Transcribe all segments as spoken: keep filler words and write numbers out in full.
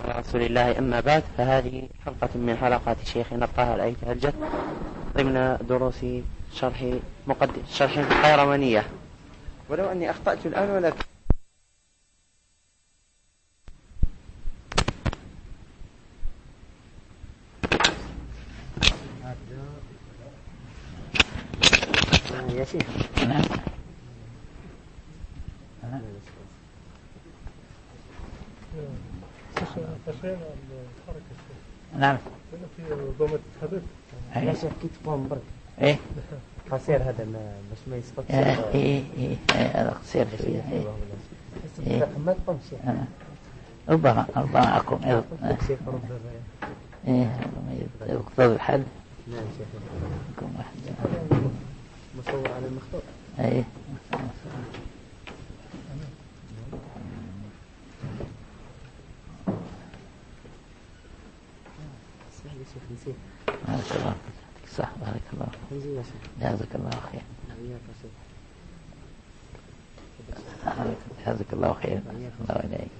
على رسول الله. أما بعد، فهذه حلقة من حلقات شيخنا الطاهر أيت هجت ضمن دروس شرح مقدم شرح القيروانية، ولو أني أخطأت الآن ولكن يا شيخ نعم نعم في ضمة حدث يا شيخ كيف تقوم برك ايه قصير هذا مش ما يسبقش ايه ايه ايه هذا قصير شوية ايه ما تقومش ايه ربما ربما اقوم ايه شيخ ربما ايه يقتضي الحل. نعم شيخ يكون واحد مصور على المخطوط. ايه اسمح لي شيخ نسيت. ما شاء الله صح، بارك الله نجي يا شيخ. جزاك الله خير. وياك يا شيخ. جزاك الله خير. الله إليك.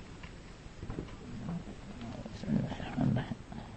بسم الله الرحمن الرحيم.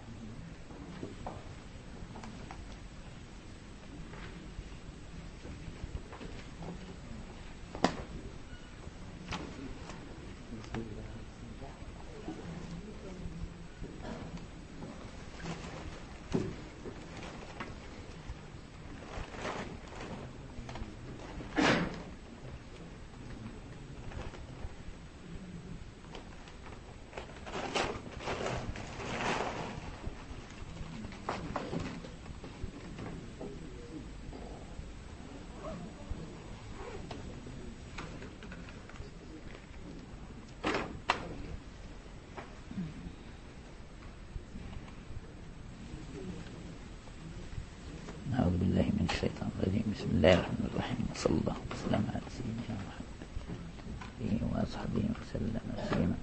أعوذ بالله من الشيطان الرجيم. بسم الله الرحمن الرحيم، وصلى الله وسلم على سيدنا محمد وأصحابه وسلم تسليما.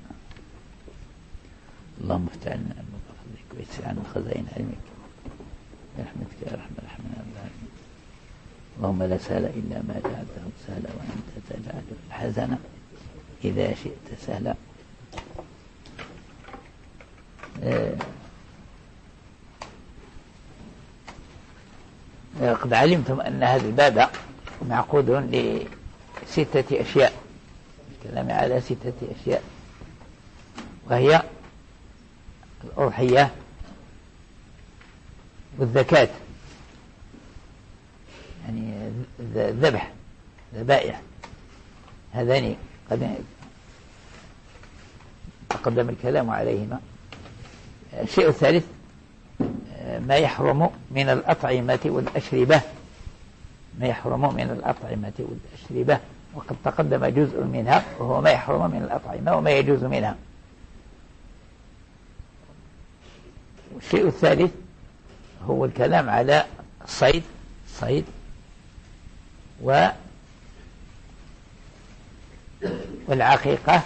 اللهم افتح لنا أبواب فضلك ويسر عنا خزائن علمك برحمتك يا أرحم الراحمين. اللهم لا سهل إلا ما جعلته سهلا وأنت تجعل الحزن إذا شئت سهلا. أه قد علمتم أن هذا الباب معقود لستة أشياء، الكلام على ستة أشياء، وهي الأضحية والزكاة، يعني الذبح ذبائح، هذان قد تقدم الكلام عليهما. الشيء الثالث ما يحرم من الأطعمة والأشربة، ما يحرم من الأطعمة والأشربة، وقد تقدم جزء منها وهو ما يحرم من الأطعمة وما يجوز منها. والشيء الثالث هو الكلام على الصيد الصيد و والعقيقة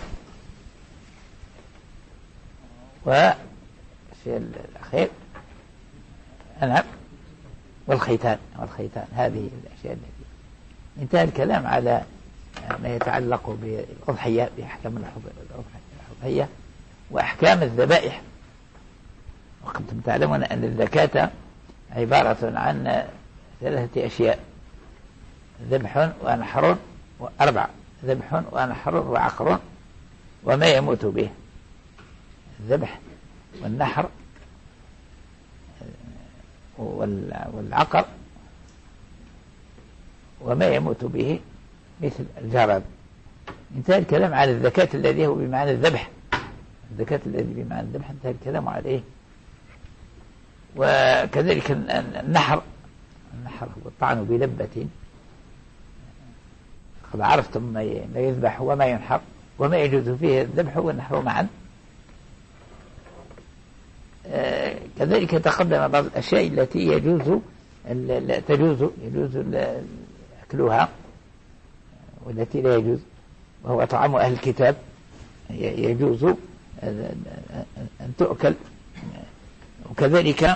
والشيء الأخير نعم والختان والختان هذه الأشياء التي انتهى الكلام على ما يتعلق بالأضحية، بأحكام الأضحية وأحكام الذبائح. وكنتم تعلمون أن الزكاة عبارة عن ثلاثة أشياء: ذبح ونحر وأربع ذبح ونحر وعقر وما يموت به. الذبح والنحر والعقر وما يموت به مثل الجراد. انتهى الكلام على الزكاة الذي هو بمعنى الذبح، الزكاة الذي بمعنى الذبح انتهى الكلام عليه. وكذلك النحر النحر هو الطعن بلبة. قد عرفتم ما يذبح وما ينحر وما يجوز فيه الذبح والنحر معا. آه كذلك تقدم بعض الأشياء التي يجوز لا تجوز يجوز أكلها والتي لا يجوز، وهو طعام أهل الكتاب يجوز أن تؤكل. وكذلك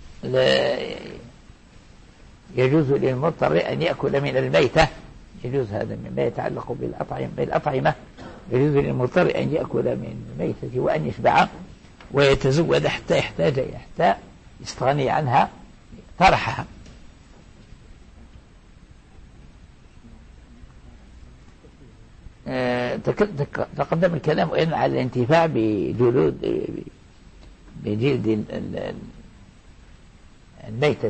يجوز للمضطر أن يأكل من الميتة، يجوز هذا مما يتعلق بالأطعمة بالأطعمة يجوز للمضطر أن يأكل من الميتة وأن يشبع ويتزود حتى يحتاج حتى يستغني عنها طرحها. تقدم الكلام أيضا على الانتفاع بجلود بجلد الميتة،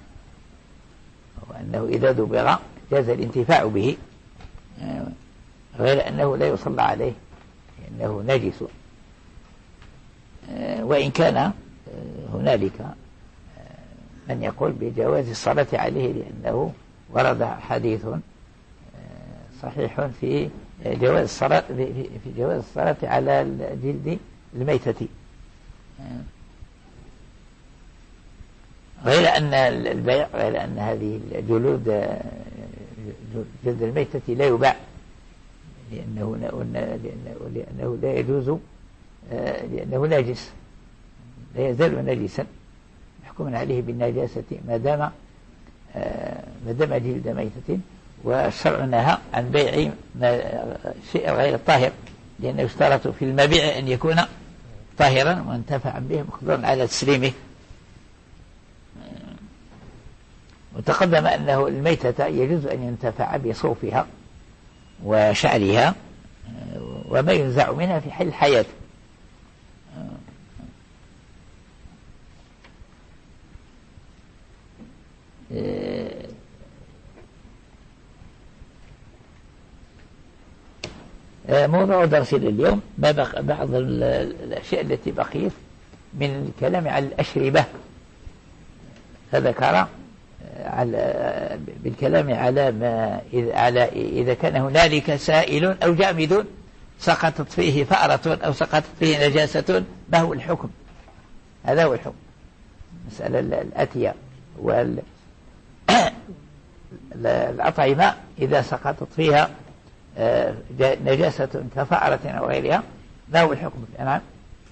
وأنه إذا دبغ جاز الانتفاع به، غير أنه لا يصلى عليه لأنه نجس، وإن كان هنالك من يقول بجواز الصلاة عليه، لأنه ورد حديث صحيح في جواز الصلاة في جواز الصلاة على جلد الميتة، غير أن البيع غير أن هذه الجلود جلد الميتة لا يباع، لأنه لأنه لا يجوز، لأنه ناجس لا يزال نجسا محكوم عليه بالنجاسة ما دام ما دام جلد ميتة. والشرع نهى عن بيع شيء غير طاهر، لأنه يشترط في المبيع أن يكون طاهرا وانتفع به مقدور على تسليمه. وتقدم أنه الميتة يجوز أن ينتفع بصوفها وشعرها وما ينزع منها في حال الحياة. موضوع درسنا اليوم ما بقى بعض الأشياء التي بقيت من الكلام على الأشربة، فذكر على بالكلام على ما إذا, على إذا كان هنالك سائل أو جامد سقطت فيه فأرة أو سقطت فيه نجاسة، ما هو الحكم؟ هذا هو الحكم. مسألة الأتية والأطعمة إذا سقطت فيها نجاسة كفأرة أو غيرها، ما هو الحكم؟ نعم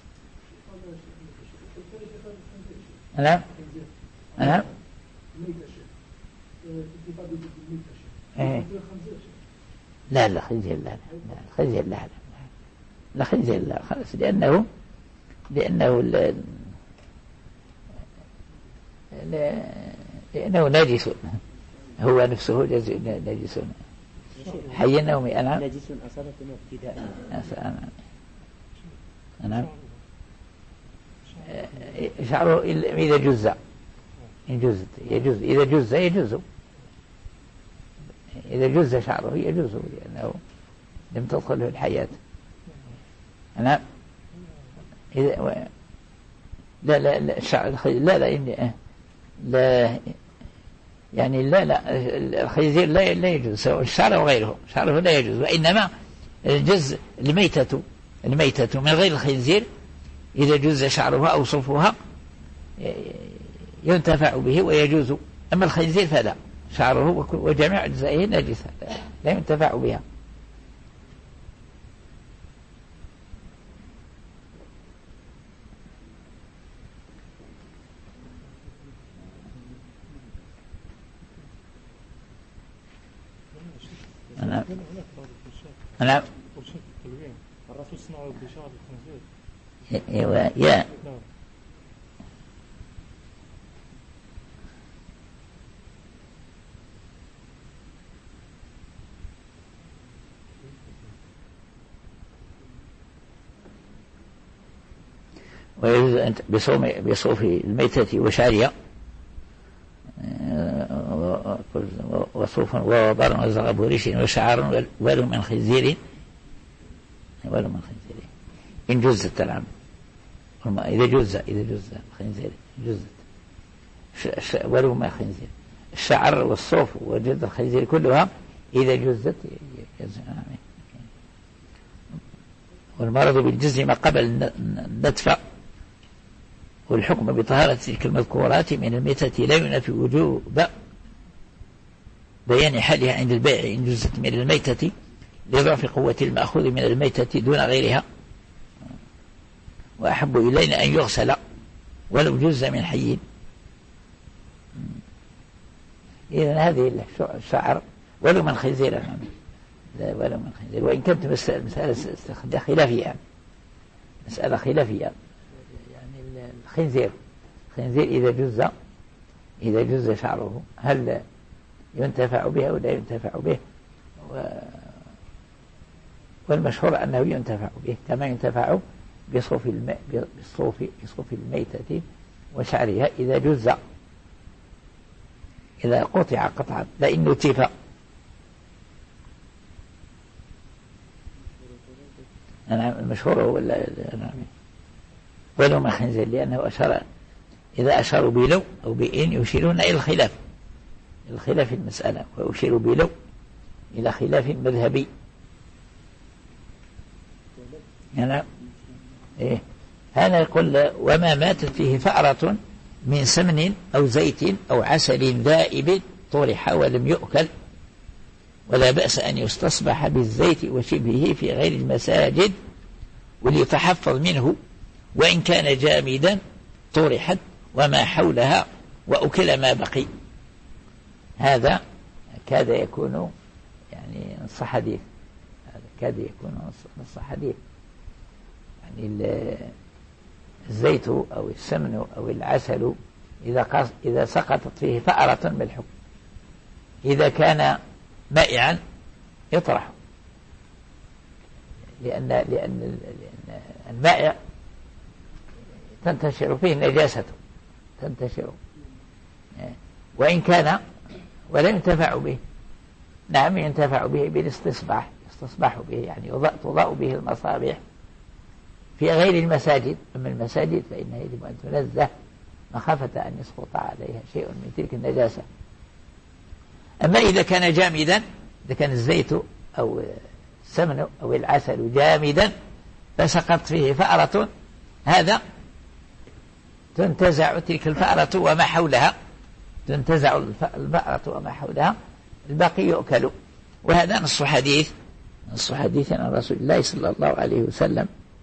نعم نعم لا لا خنزير لا لا خنزير لا لا لا خنزير لا خلاص، لأنه لأنه لأنه نجس، هو نفسه نجس حيا أو ميتا. نعم نجس أصابة ابتداء. نعم شعره إذا جز إن جزت يجوز، إذا جز يجوز، إذا جز شعره يجوز لأنه لم تدخله الحياة. نعم إذا و... لا لا لا الشعر لا لا إني لا يعني لا لا الخنزير لا لا يجوز، سواء الشعر أو غيره، شعره لا يجوز، وإنما الجز الميتة الميتة من غير الخنزير إذا جز شعرها أو صفها ينتفع به ويجوز، أما الخنزير فلا، شعره وجميع أجزائه نجسة لا ينتفع بها. نعم نعم الرسول صنع بشعر الخنزير. ايوه يا ويجوز أن بصوم بصوف الميتة وشعرها وصوف ووبر وزغب وريش وشعر ولو من خنزير ولو من خنزير إن جزت العمل، إذا جز إذا جز الخنزير جزت ولو ما خنزير، الشعر والصوف وجلد الخنزير كلها إذا جزت يجوز. والمرض بالجز ما قبل النتف، والحكم بطهارة تلك المذكورات من الميتة لا ينافي وجوب بيان حالها عند البيع إن جزت من الميتة لضعف قوة المأخوذ من الميتة دون غيرها، وأحب إلينا أن يغسل ولو جز من حي. إذن هذه الشعر ولو من خنزير، لا ولو من خنزير، وإن كانت مسألة خلافية مسألة خلافية خنزير خنزير إذا جز إذا جز شعره هل ينتفع به أو لا ينتفع به؟ والمشهور أنه ينتفع به كما ينتفع بصوف الماء بصوف بصوف الميتة وشعرها إذا جز إذا قطع قطعا لأن نتف. نعم المشهور هو ولو ما خنزير لأنه أشار إذا أشاروا بلو أو بإن يشيرون إلى الخلاف الخلاف المسألة ويشير بلو إلى خلاف مذهبي. يعني إيه هذا يقول وما ماتت فيه فأرة من سمن أو زيت أو عسل ذائب طرح ولم يؤكل ولا بأس أن يستصبح بالزيت وشبهه في غير المساجد وليتحفظ منه وإن كان جامدا طرحت وما حولها وأكل ما بقي. هذا كاد يكون يعني نص حديث هذا كاد يكون نص حديث يعني الزيت أو السمن أو العسل إذا إذا سقطت فيه فأرة بالحكم إذا كان مائعا يطرح لأن لأن المائع تنتشر فيه نجاسة تنتشر وإن كان ولا ينتفع به. نعم ينتفع به بالاستصباح يستصبح به يعني تضاء به المصابيح في غير المساجد. أما المساجد فإنها يجب أن تنزه مخافة أن يسقط عليها شيء من تلك النجاسة. أما إذا كان جامدا إذا كان الزيت أو السمن أو العسل جامدا فسقط فيه فأرة هذا تنتزع تلك الفأرة وما حولها تنتزع الفأرة وما حولها الباقي يؤكل. وهذا نص حديث نص حديث عن رسول الله صلى الله عليه وسلم.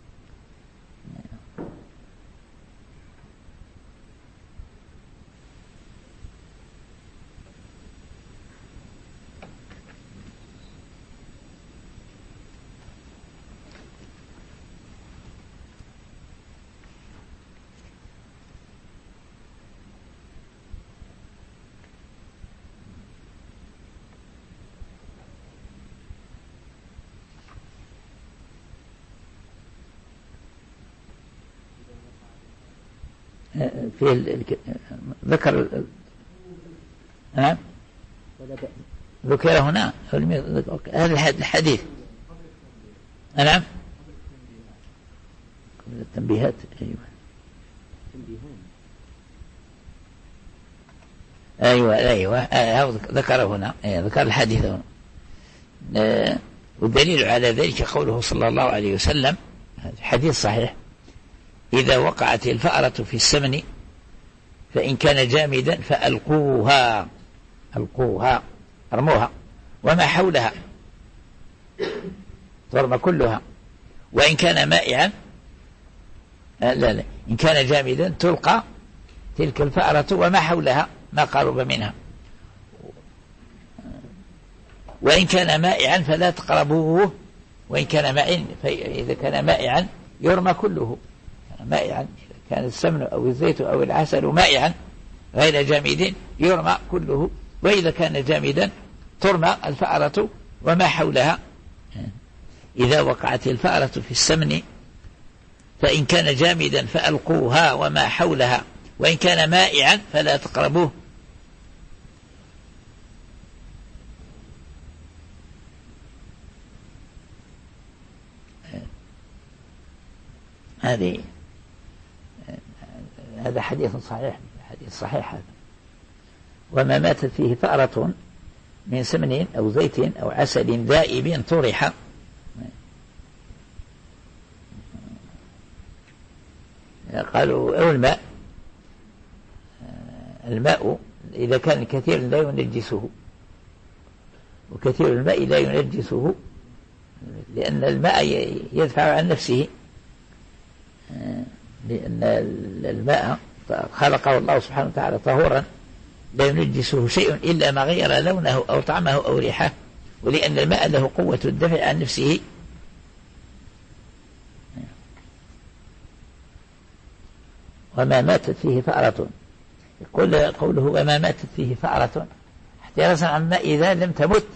في ال... ذكر ال... نعم ذكر هنا هذا الحديث. نعم قبل التنبيهات. أيوة أيوة أيوة ذكر هنا ذكر الحديث هنا. والدليل على ذلك قوله صلى الله عليه وسلم حديث صحيح إذا وقعت الفأرة في السمن فإن كان جامدا فألقوها ألقوها ارموها وما حولها ترمى كلها وإن كان مائعا لا لا إن كان جامدا تلقى تلك الفأرة وما حولها ما قرب منها وإن كان مائعا فلا تقربوه وإن كان مائعا فإذا كان مائعا يرمى كله مائعا إذا كان السمن أو الزيت أو العسل مائعا غير جامد يرمى كله وإذا كان جامدا ترمى الفأرة وما حولها. إذا وقعت الفأرة في السمن فإن كان جامدا فألقوها وما حولها وإن كان مائعا فلا تقربوه. هذه هذا حديث صحيح حديث صحيح هذا. وما ماتت فيه فأرة من سمن أو زيت أو عسل ذائب طرح قالوا أو الماء الماء إذا كان كثير لا ينجسه وكثير الماء لا ينجسه لأن الماء يدفع عن نفسه لأن الماء خلقه الله سبحانه وتعالى طهورا لا ينجسه شيء إلا ما غير لونه أو طعمه أو ريحه ولأن الماء له قوة الدفع عن نفسه. وما ماتت فيه فأرة. يقول قوله وما ماتت فيه فأرة احترازا عما إذا لم تمت،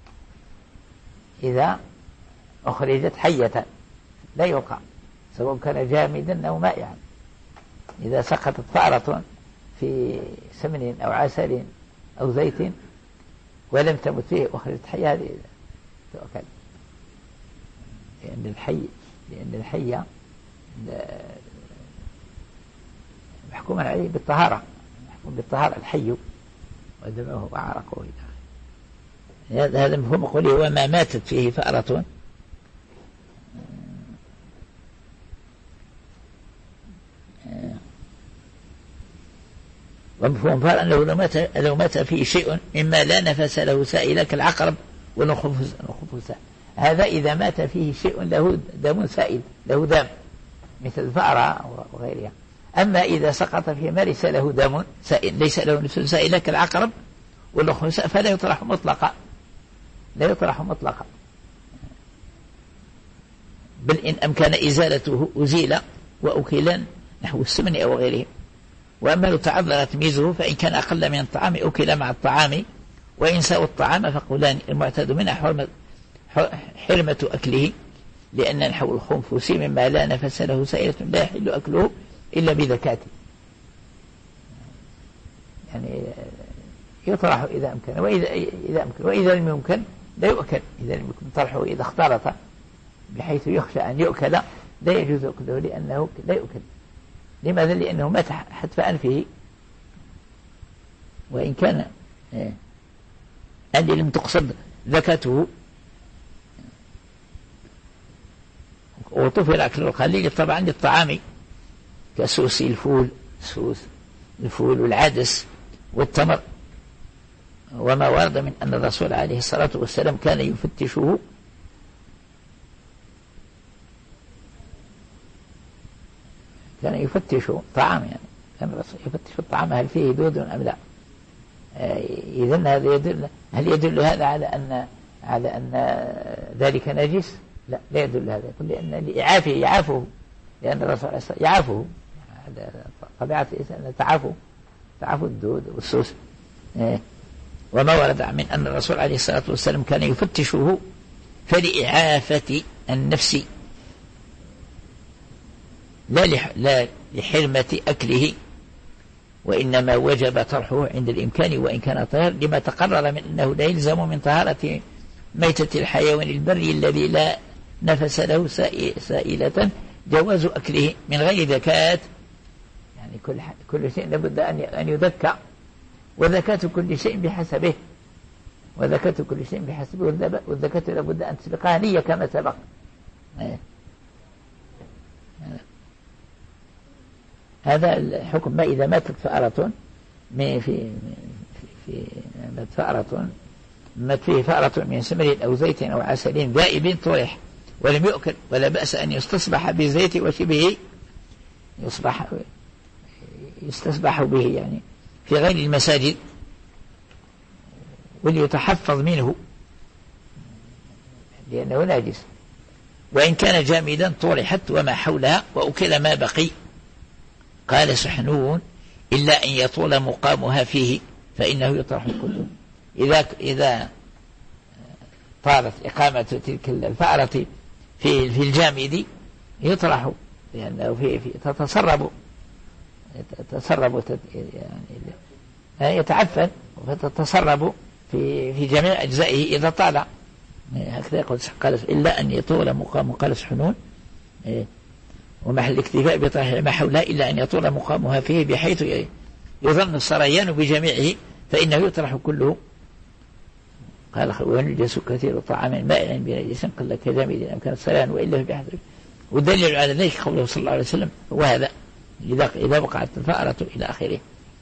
إذا أخرجت حية لا يوقع سواء كان جامدا أو مائعا. إذا سقطت فأرة في سمن أو عسل أو زيت ولم تمت فيه أخرجت حية هذه تؤكل، لأن الحي لأن الحي محكوم عليه بالطهارة، محكوم بالطهارة الحي ودمه وعرقه. هذا مفهوم قوله وما ماتت فيه فأرة. ومفهوم فأرة أنه لو مات, لو مات فيه شيء مما لا نفس له سائل كالعقرب والخنفساء. هذا إذا مات فيه شيء له دم سائل، له دم مثل الفأرة وغيرها. أما إذا سقط فيه ما ليس له دم سائل، ليس له نفس سائل كالعقرب والخنفساء، فلا يطرح مطلقا، لا يطرح مطلقا، بل إن أمكن إزالته أزيل وأكلا نحو السمن أو غيره. وأما لو تعذر تمييزه فإن كان أقل من الطعام أكل مع الطعام، وإن ساوى الطعام فقولان المعتاد منها حرمة, حرمة أكله، لأن نحو الخنفس مما لا نفس له سائلة لا يحل أكله إلا بذكاته، يعني يطرح إذا أمكن وإذا إذا أمكن وإذا لم يمكن لا يؤكل. إذا لم يمكن طرحه إذا اختلط بحيث يخشى أن يؤكل لا يجوز أكله لأنه لا يؤكل. لماذا؟ لأنه مات حتف أنفه، وإن كان أن لم تقصد ذكاته وطفل أكل القليل طبعا للطعام كسوس الفول، سوس الفول والعدس والتمر، وما ورد من أن الرسول عليه الصلاة والسلام كان يفتشه كان يفتش طعام، يعني كان الرسول يفتش الطعام هل فيه دود أم لا. إذن هذا يدل، هل يدل هذا على أن على أن ذلك نجس؟ لا، لا يدل هذا، يقول لأن لإعافه يعافه، لأن الرسول يعافه، طبيعة الإنسان تعافوا تعافوا الدود والسوس. وما ورد من أن الرسول عليه الصلاة والسلام كان يفتشه فلإعافة النفس لا لحرمة أكله، وإنما وجب طرحه عند الإمكان وإن كان طاهر، لما تقرر من أنه لا يلزم من طهارة ميتة الحيوان البري الذي لا نفس له سائلة جواز أكله من غير ذكاة. يعني كل كل شيء لابد أن يذكى، وذكاة كل شيء بحسبه، وذكاة كل شيء بحسبه، والذكاة لابد أن تسبقها نية كما سبق. هذا الحكم. ما إذا ماتت فأرة في في في فأرة مات فيه فأرة من سمر أو زيت أو عسل ذائب طرح ولم يؤكل، ولا بأس أن يستصبح بالزيت وشبهه، يصبح يستصبح به يعني في غير المساجد وليتحفظ منه لأنه ناجس. وإن كان جامدا طرحت وما حولها وأكل ما بقي. قال سحنون إلا أن يطول مقامها فيه فإنه يطرح كله. إذا إذا طالت إقامة تلك الفأرة في في الجامد يطرح، لأنه في في تتسرب تتسرب يعني يتعفن وتتسرب في في جميع أجزائه إذا طال. هكذا يقول قال إلا أن يطول مقام. قال سحنون ومحل الاكتفاء بطرح ما حولها إلا أن يطول مقامها فيه بحيث يظن السريان بجميعه فإنه يطرح كله. قال وينجس كثير طعام مائع بنجس قل كجامد أم كان السريان وإلا بحذر. والدليل على ذلك قوله صلى الله عليه وسلم وهذا إذا إذا وقعت الفأرة إلى آخره.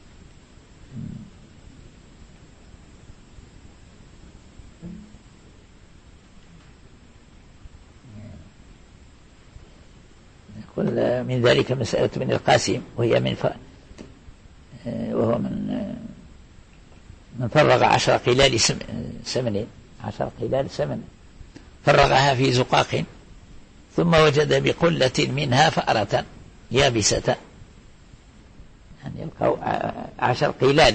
يقول من ذلك مسألة من القاسم وهي من ف... وهو من من فرغ عشر قلال سمن عشر قلال سمن فرغها في زقاق ثم وجد بقلة منها فأرة يابسة أن يلقوا عشر قلال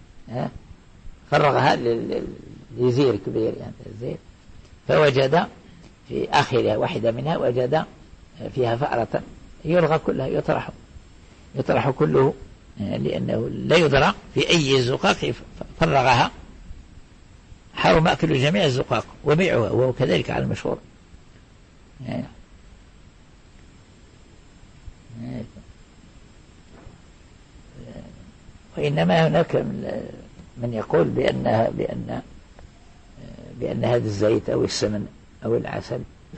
فرغها لزير كبير يعني الزير، فوجد في آخرها واحدة منها وجد فيها فأرة يلغى كلها، يطرح يطرح كله لأنه لا يدرى في أي زقاق فرغها، حرم أكل جميع الزقاق وبيعها، وهو كذلك على المشهور. وإنما هناك من يقول بأنها بأن بأن هذا الزيت أو السمن أو العسل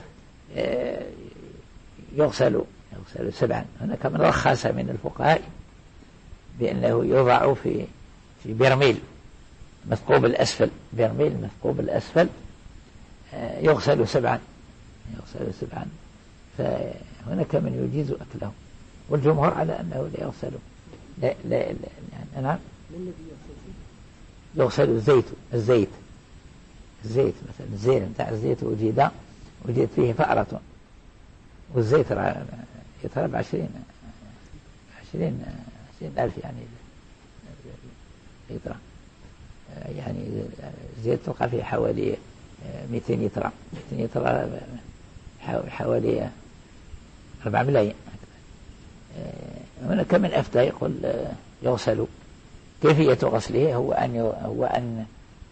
يغسل يغسل سبعا. هناك من رخص من الفقهاء بأنه يوضع في في برميل مثقوب الأسفل، برميل مثقوب الأسفل يغسل سبعا يغسل سبعا فهناك من يجيز أكله، والجمهور على أنه لا يغسل. لا لا لا يعني نعم يغسل الزيت الزيت الزيت مثلا الزيت بتاع الزيت وجد وجد فيه فأرة، والزيت يطلب بعشرين عشرين عشرين ألف يعني لتر، يعني الزيت تلقى فيه حوالي مئتين لتر، مئتين لتر حوالي أربعة ملايين. هناك من أفتى يقول يغسل. كيفية غسله هو أن هو أن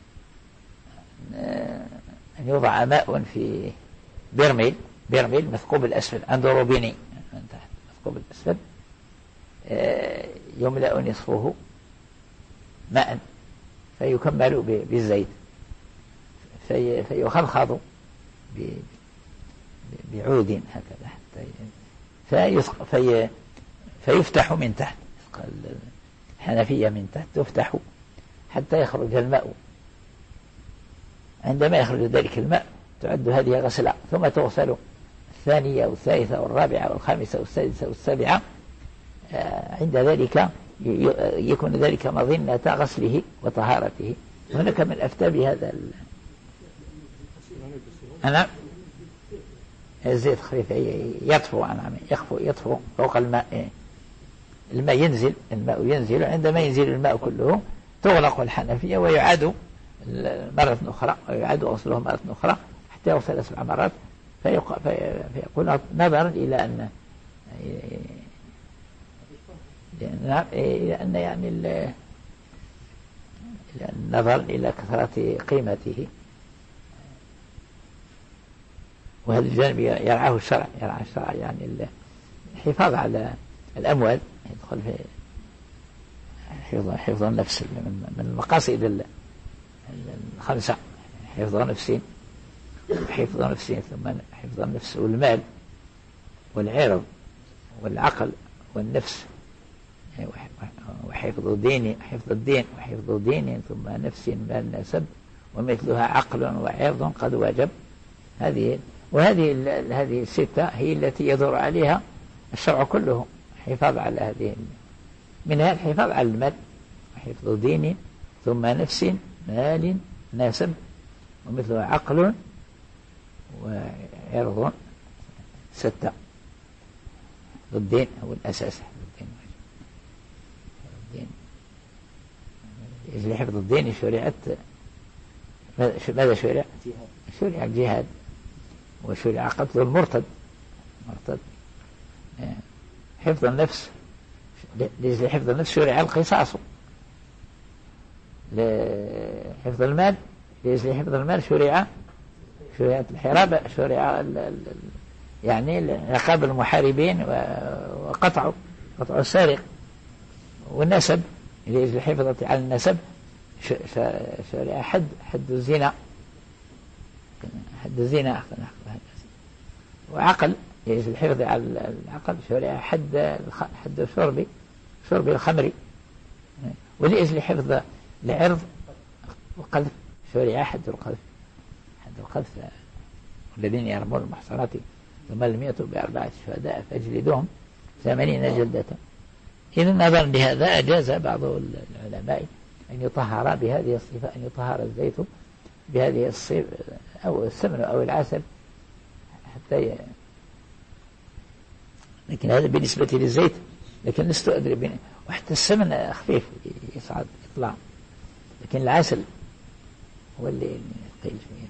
أن يوضع ماء في برميل برميل مثقوب الأسفل عند روبيني من تحت مثقوب الأسفل، يملأ نصفه ماء فيكمل بالزيت في فيخضخض بعود هكذا حتى في فيفتح من تحت، الحنفية من تحت تفتح حتى يخرج الماء. عندما يخرج ذلك الماء تعد هذه غسلة، ثم تغسل الثانية والثالثة والرابعة والخامسة والسادسة والسابعة. عند ذلك يكون ذلك مظنة غسله وطهارته. هناك من أفتى بهذا أنا الزيت خفيف يطفو أنا يخفو يطفو فوق الماء، الماء ينزل الماء ينزل عندما ينزل الماء كله تغلق الحنفية ويعاد مرة أخرى ويعاد غسله مرة أخرى حتى يغسل سبع مرات. فيكون نظرا إلى أن إلى أن يعني النظر إلى كثرة قيمته، وهذا الجانب يرعاه الشرع يرعاه الشرع يعني الحفاظ على الأموال، يدخل في حفظ حفظ النفس من المقاصد الخمسة: حفظ نفس حفظ نفس ثم حفظ النفس والمال والعرض والعقل والنفس، وحفظ دين حفظ الدين وحفظ دين ثم نفس مال نسب ومثلها عقل وعرض قد وجب. هذه وهذه هذه الستة هي التي يدور عليها الشرع كله، حفاظ على هذه، منها الحفاظ على المال وحفظ دين ثم نفس مال نسب ومثلها عقل وعرض. ستة. الدين هو الأساس. الدين إذا حفظ الدين شرعت ماذا شرع؟ شرع الجهاد وشرع قتل المرتد مرتد. حفظ النفس لأجل حفظ النفس شرع القصاص. لحفظ المال لأجل حفظ المال شرع شرعت الحرابة، شرع يعني عقاب المحاربين وقطع قطع السارق. والنسب لأجل الحفاظ على النسب شرع حد حد الزنا حد الزنا. وعقل لأجل الحفظ على العقل شرع حد حد الشرب شرب الخمر. ولأجل حفظ العرض وقذف شرع حد القذف حد القذف. الذين يرمون المحصنات ثم لم يأتوا بأربعة شهداء فاجلدوهم ثمانين جلدة. إذا نظرا لهذا أجاز بعض العلماء أن يطهر بهذه الصفة، أن يطهر الزيت بهذه الصفة أو السمن أو العسل حتى ي... لكن هذا بالنسبة للزيت، لكن لست أدري بين... وحتى السمن خفيف يصعد يطلع، لكن العسل هو اللي يقل شوية.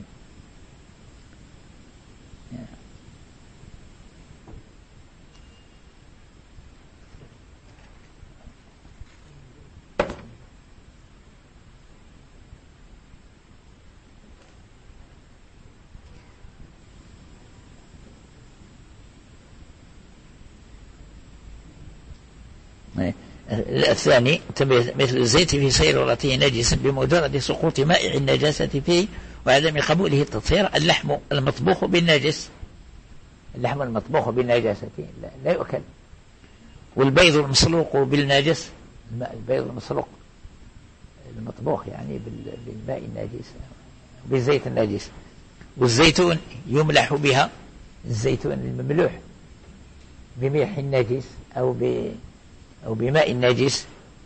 الثاني مثل الزيت في صيرورته نجس بمجرد سقوط مائع النجاسة فيه وعدم قبوله التطهير. اللحم المطبوخ بالنجس، اللحم المطبوخ بالنجاسة لا, لا يؤكل. والبيض المسلوق بالنجس، البيض المسلوق المطبوخ يعني بالماء النجس بالزيت النجس. والزيتون يملح بها، الزيتون المملوح بملح النجس أو ب أو بماء نجس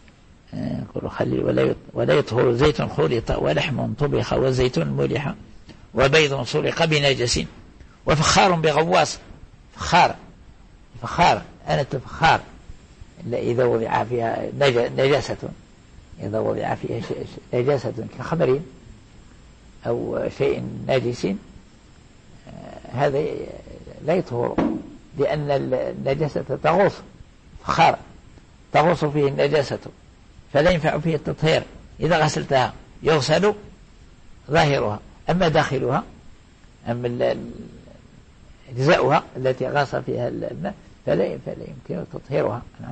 ولا يطهر زيت خلط ولحم طبخ وزيتون ملح وبيض سرق بنجس وفخار بغواص. فخار فخار أنا فخار إذا وضع فيها نجاسة، إذا وضع فيها نجاسة كخمر أو شيء نجس هذا لا يطهر، لأن النجاسة تغوص. فخار تغوص فيه النجاسة فلا ينفع فيه التطهير. إذا غسلتها يغسل ظاهرها، أما داخلها أما أجزاؤها التي غاص فيها الماء فلا فلا يمكن تطهيرها. نعم.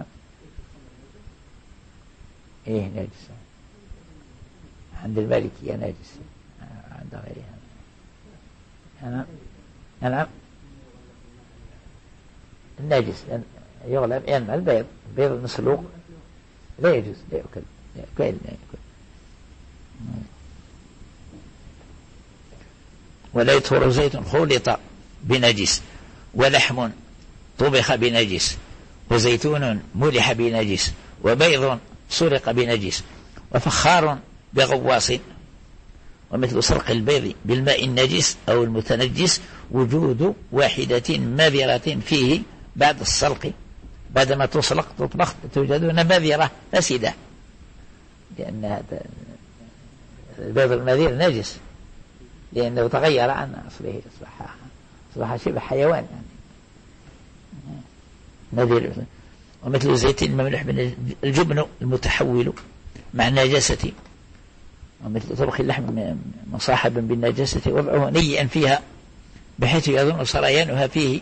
إيه نجس عند المالكية نجس، عند غيرها. نعم نعم النجس يغلب يعني البيض، البيض المسلوق لا يجوز، لا يأكل، لا يأكل، لا يأكل. ولا يطهر زيت خلط بنجس ولحم طبخ بنجس وزيتون ملح بنجس وبيض سرق بنجس وفخار بغواص. ومثل سرق البيض بالماء النجس أو المتنجس وجود واحدة مذرة فيه بعد السلق، بعدما تسلق تطبخ توجد مذرة فاسدة، لأن هذا البيض المذير نجس لأنه تغير عن أصله، أصبح أصبح شبه حيوان يعني نذير. ومثل الزيت المملوح الجبن المتحول مع النجاسة. ومثل طبخ اللحم مصاحبا بالنجاسة وضعه نيئا فيها بحيث يظن سريانها فيه.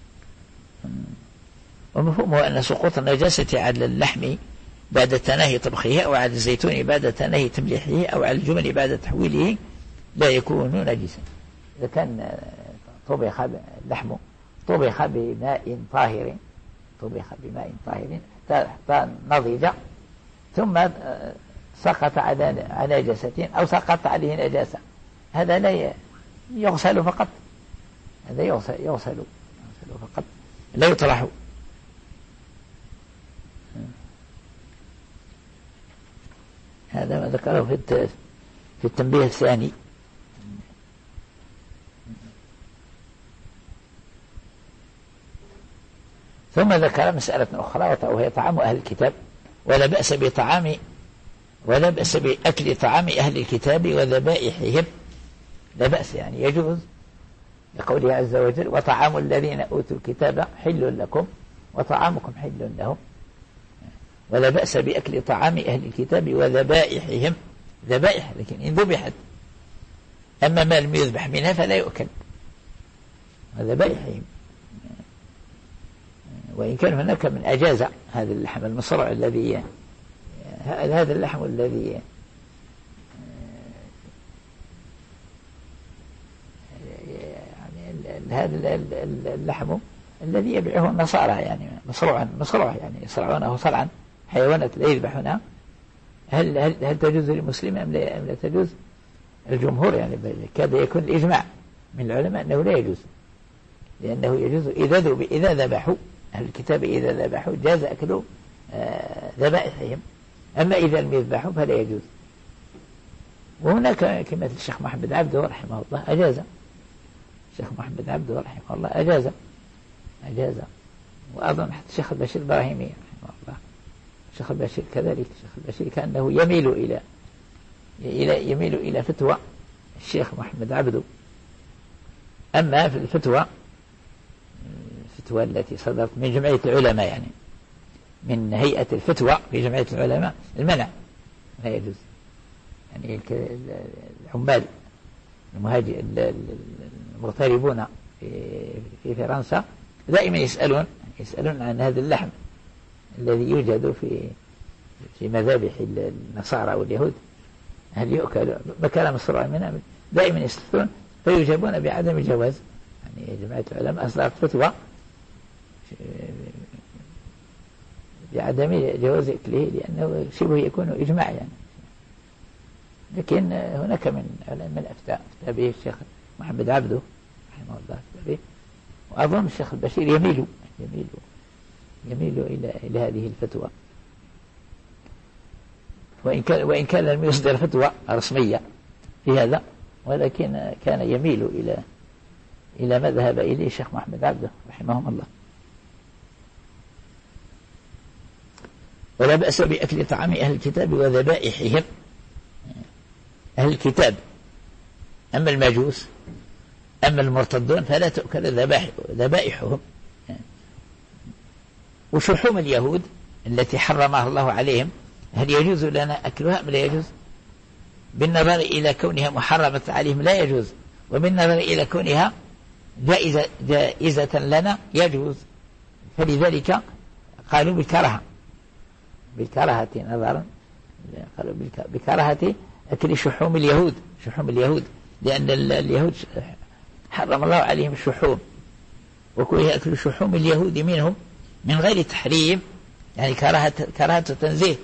ومفهومه أن سقوط النجاسة على اللحم بعد تناهي طبخه أو على الزيتون بعد تناهي تمليحه أو على الجبن بعد تحويله لا يكون نجسا. إذا كان طبخ اللحم طبخ بماء طاهر طبخ بماء طاهر حتى نضج ثم سقط على نجاسة أو سقط عليه نجاسة، هذا لا يغسل فقط، هذا يغسل يغسل فقط لا يطرح. هذا ما ذكره في في التنبيه الثاني. ثم ذكر مسألة أخرى وهي طعام أهل الكتاب. ولا بأس بطعام ولا بأس بأكل طعام أهل الكتاب وذبائحهم، لا بأس يعني يجوز، لقوله عز وجل وطعام الذين أوتوا الكتاب حل لكم وطعامكم حل لهم. ولا بأس بأكل طعام أهل الكتاب وذبائحهم، ذبائح لكن إن ذبحت، أما ما لم يذبح منها فلا يؤكل، وذبائحهم. وإن كان هناك من أجاز هذا اللحم المصرع الذي هذا اللحم الذي يعني هذا اللحم الذي يبيعه النصارى يعني مصروعا مصروع يعني يصرعونه صرعا، حيوانات لا يذبحونها. هل هل هل تجوز للمسلم أم لا أم لا تجوز؟ الجمهور يعني كاد يكون الإجماع من العلماء أنه لا يجوز، لأنه يجوز إذا ذب إذا ذبحوا أهل الكتاب إذا ذبحوا جاز أكل ذبائحهم، أما إذا لم يذبحوا فلا يجوز. وهناك كما الشيخ محمد عبده رحمه الله أجاز، الشيخ محمد عبده رحمه الله أجاز أجاز وأظن حتى الشيخ البشير البراهيمي رحمه الله، الشيخ البشير كذلك، الشيخ البشير كأنه يميل إلى إلى يميل إلى فتوى الشيخ محمد عبده. أما في الفتوى الفتوى التي صدرت من جمعية العلماء، يعني من هيئة الفتوى في جمعية العلماء، المنع لا يجوز. يعني العمال المهاجر المغتربون في فرنسا دائما يسألون يسألون عن هذا اللحم الذي يوجد في في مذابح النصارى واليهود، هل يؤكل؟ بكلام الصراع منها دائما يستفتون فيجابون بعدم الجواز. يعني جماعة العلماء أصدرت فتوى بعدم جواز أكله لأنه شبه يكون إجماع يعني. لكن هناك من من أفتى أفتى به الشيخ محمد عبده رحمه الله أفتى به، وأظن الشيخ البشير يميل يميل يميل إلى إلى هذه الفتوى، وإن كان وإن كان لم يصدر فتوى رسمية في هذا، ولكن كان يميل إلى إلى ما ذهب إليه الشيخ محمد عبده رحمه الله. ولا بأس بأكل طعام أهل الكتاب وذبائحهم. أهل الكتاب أما المجوس أما المرتدون فلا تؤكل ذبائحهم. وشحوم اليهود التي حرمها الله عليهم هل يجوز لنا أكلها أم لا يجوز؟ بالنظر إلى كونها محرمة عليهم لا يجوز، وبالنظر إلى كونها جائزة, جائزة لنا يجوز، فلذلك قالوا بالكراهة بالكراهة نظرا قالوا بكراهة أكل شحوم اليهود شحوم اليهود لأن اليهود حرم الله عليهم الشحوم، وكره أكل شحوم اليهود منهم من غير تحريم، يعني كراهة كراهة تنزيه،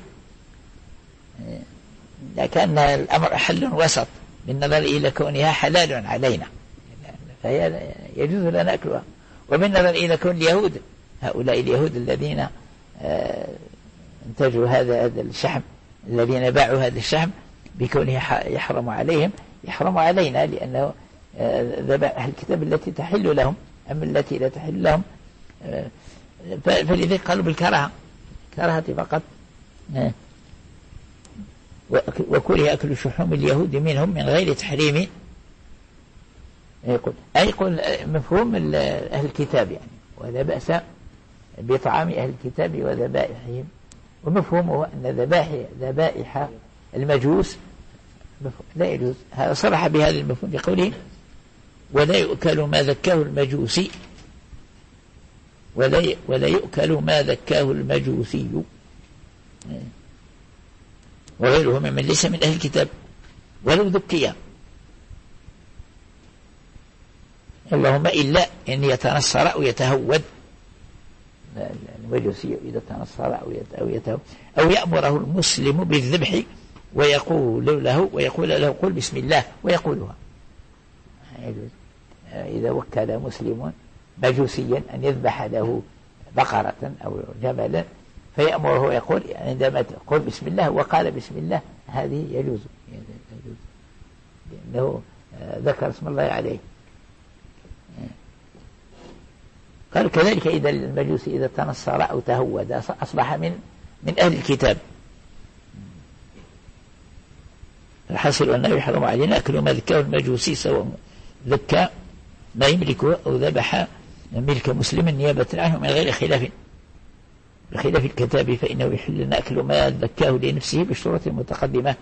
لكن الأمر حل وسط بالنظر إلى كونها حلال علينا فهي يجوز لنا أكلها، وبالنظر إلى كون اليهود هؤلاء اليهود الذين انتجوا هذا هذا الشحم الذين باعوا هذا الشحم بكونه يحرم عليهم يحرم علينا، لأنه ذبائح الكتاب التي تحل لهم أما التي لا تحل لهم، فلذلك قالوا بالكراهة كراهة فقط. وكره أكل شحوم اليهود منهم من غير تحريم، يقول أي يقول مفهوم أهل الكتاب يعني ولا بأس بطعام أهل الكتاب وذبائحهم، ومفهومه أن ذبائح ذبائح المجوس لا يجوز. هذا صرح بهذا المفهوم بقوله ولا يؤكل ما ذكاه المجوسي ولا ولا يؤكل ما ذكاه المجوسي وغيره ممن ليس من أهل الكتاب ولو ذكي، اللهم إلا أن يتنصر أو يتهود، المجوسي إذا تنصر أو يتهود أو يأمره المسلم بالذبح ويقول له ويقول له قل بسم الله ويقولها. إذا وكل مسلم مجوسيا أن يذبح له بقرة أو جملا فيأمره ويقول عندما تقول بسم الله وقال بسم الله هذه يجوز لأنه ذكر اسم الله عليه. قالوا كذلك إذا المجوسي إذا تنصر أو تهود أصبح من من أهل الكتاب. الحاصل أنه يحرم علينا أكل ما ذكاه المجوسي سواء ذكى ما يملكه أو ذبح ملك مسلم نيابة عنه من غير خلاف بخلاف الكتاب فإنه يحل لنا أكل ما ذكاه لنفسه بالشروط المتقدمة.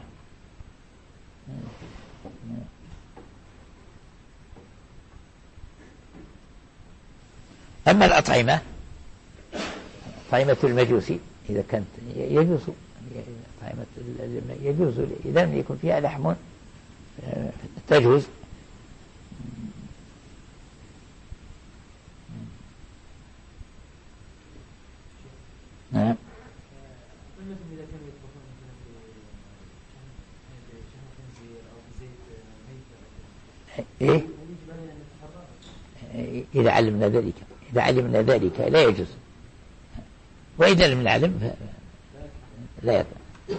أما الأطعمة طعمة المجوسي إذا كانت يجوز طعمة يجوز إذا لم يكن فيها لحم تجوز. نعم. إيه؟ إذا علمنا ذلك إذا علمنا ذلك لا يجوز، وإذا لم نعلم لا يجوز.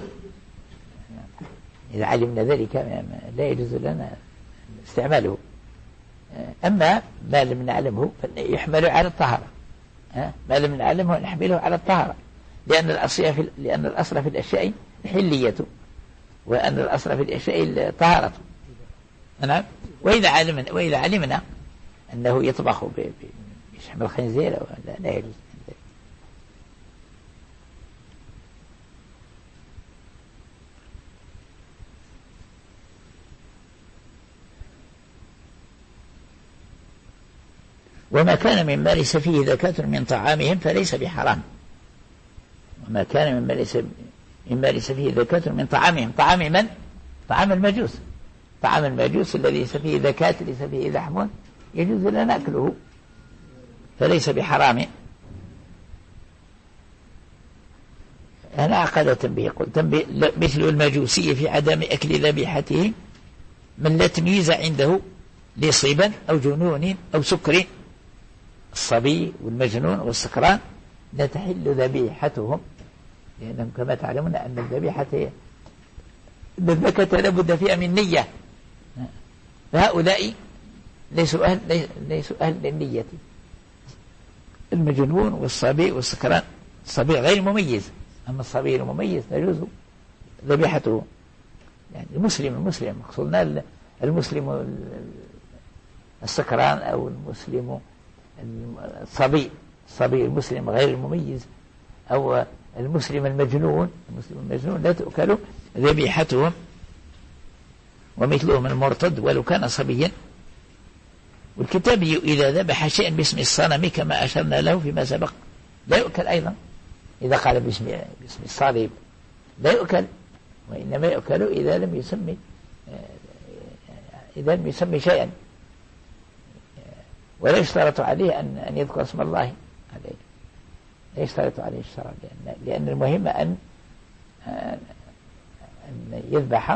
إذا علمنا ذلك لا يجوز لنا استعماله. أما ما لم نعلمه فيحمل على الطهارة، ما لم نعلمه نحمله على الطهارة، لأن الأصل في لأن الأصل في الأشياء الحلية، وأن الأصل في الأشياء الطهارة. نعم. وإذا علمنا وإذا علمنا أنه يطبخ بشحم الخنزير لا, لا يجوز. وما كان مما ليس فيه زكاة من طعامهم فليس بحرام. وما كان مما ليس مما ليس فيه زكاة من طعامهم، طعام من؟ طعام المجوس. طعام المجوس الذي ليس فيه زكاة ليس فيه لحم يجوز لنا نأكله فليس بحرام. أنا عقد تنبيه قلت تنبيه مثل المجوسي في عدم أكل ذبيحته من لا تمييز عنده لصبا أو جنون أو سكر. الصبي والمجنون والسكران لا تحل ذبيحتهم، لأنهم كما تعلمون أن الذبيحة الذكاة لابد فيها من نية، فهؤلاء ليسوا أهل, ليسوا أهل للنية. المجنون والصبي والسكران، الصبي غير مميز، أما الصبي المميز تجوز ذبيحته. يعني المسلم المسلم مقصودنا المسلم السكران أو المسلم الصبي الصبي المسلم غير المميز أو المسلم المجنون. المسلم المجنون لا تؤكل ذبيحتهم. ومثلهم المرتد ولو كان صبيا. والكتابي إذا ذبح شيئا باسم الصنم كما أشرنا له فيما سبق لا يؤكل أيضا. إذا قال باسم باسم الصليب لا يؤكل، وإنما يؤكل إذا لم يسمي إذا لم يسمي شيئا، ولا يشترط عليه أن أن يذكر اسم الله عليه، لا يشترط عليه الشرع، لأن لأن المهم أن أن يذبح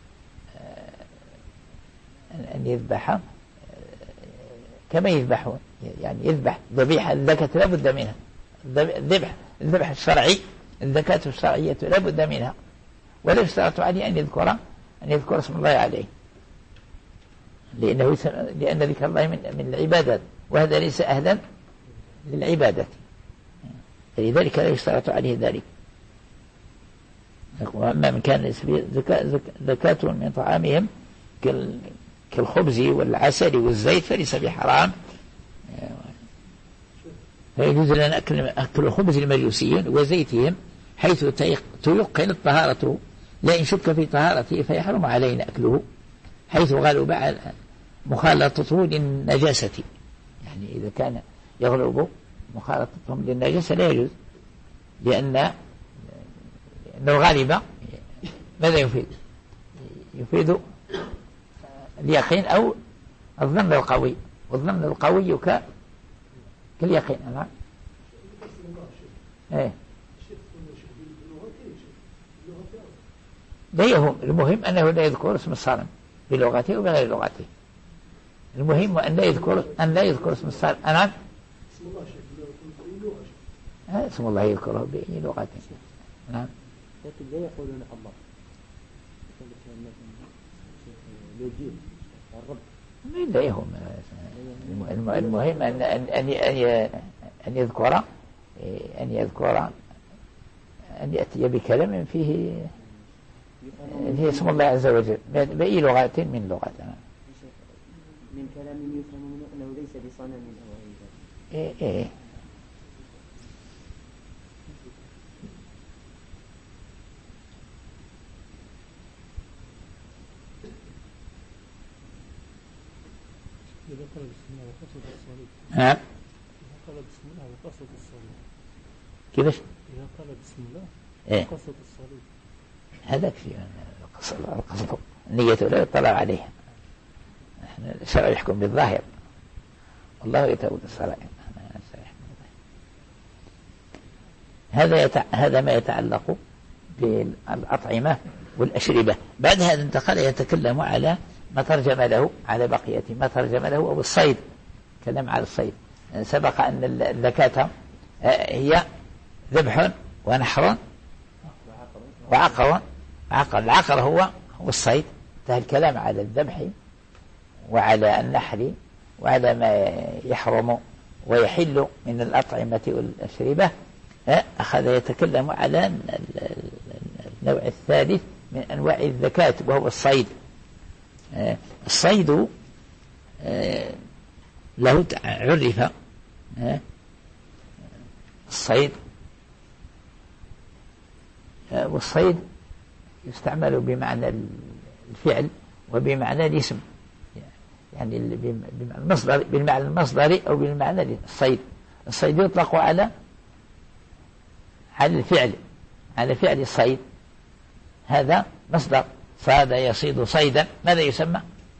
أن يذبح كما يذبحون، يعني يذبح ذبيحة الزكاة لا بد منها. الذبح الذبح الشرعي الزكاة الشرعية لا بد منها، ولا يشترط عليه أن يذكر أن يذكر اسم الله عليه، لأنه لأن ذكر الله من من العبادات، وهذا ليس أهلا للعبادة، فلذلك لا يشترط عليه ذلك. وأما من كان زكاة من طعامهم كالخبز والعسل والزيت فليس بحرام. فيجوز لنا أكل أكل الخبز المجوسيين وزيتهم حيث تيقن طهارته، لا إن شك في طهارته فيحرم علينا أكله، حيث غلب مخالطته للنجاسة. يعني إذا كان يغلب مخالطتهم للنجاسة لا يجوز، لأن لأن الغالب ماذا يفيد؟ يفيد اليقين أو الظن القوي، والظن القوي ك كاليقين. نعم. ايه لا يهم، المهم أنه لا يذكر اسم الصنم بلغته وبغير لغته. المهم أن لا يذكر أن لا يذكر اسم الصنم. نعم. اسم الله يذكره بأي لغة. نعم. لكن لا يقولون الله الرب. لا يهم. المهم أن أن أن أن يذكر أن يذكر أن يأتي بكلام فيه فيه اسم الله عز وجل بأي لغة من لغتنا. من كلام يفهم منه أنه ليس بصنم أو غيره. إيه إيه. إذا قال بسم الله وقصد الصليب. ها؟ إذا قال بسم الله وقصد الصليب. كيفش؟ إذا قال بسم الله إيه؟ وقصد الصليب. هذا في القصد القصد نيته لا يطلع عليها. نحن الشرع يحكم بالظاهر، والله يتأول الصلاة. هذا يتع... هذا ما يتعلق بالأطعمة والأشربة. بعد هذا انتقل يتكلم على ما ترجم له على بقية ما ترجم له أو الصيد. كلام على الصيد. سبق أن الزكاة هي ذبح ونحر وعقر. عقر العقر هو هو الصيد. انتهى الكلام على الذبح وعلى النحر وعلى ما يحرم ويحل من الأطعمة والأشربة. أخذ يتكلم على النوع الثالث من أنواع الذكاة وهو الصيد. الصيد له عرف الصيد، والصيد يستعمل بمعنى الفعل وبمعنى الاسم، يعني بمعنى المصدر، بالمعنى المصدري أو بالمعنى الصيد. الصيد يطلق على على الفعل، على فعل الصيد، هذا مصدر. صاد يصيد صيدا، ماذا يسمى؟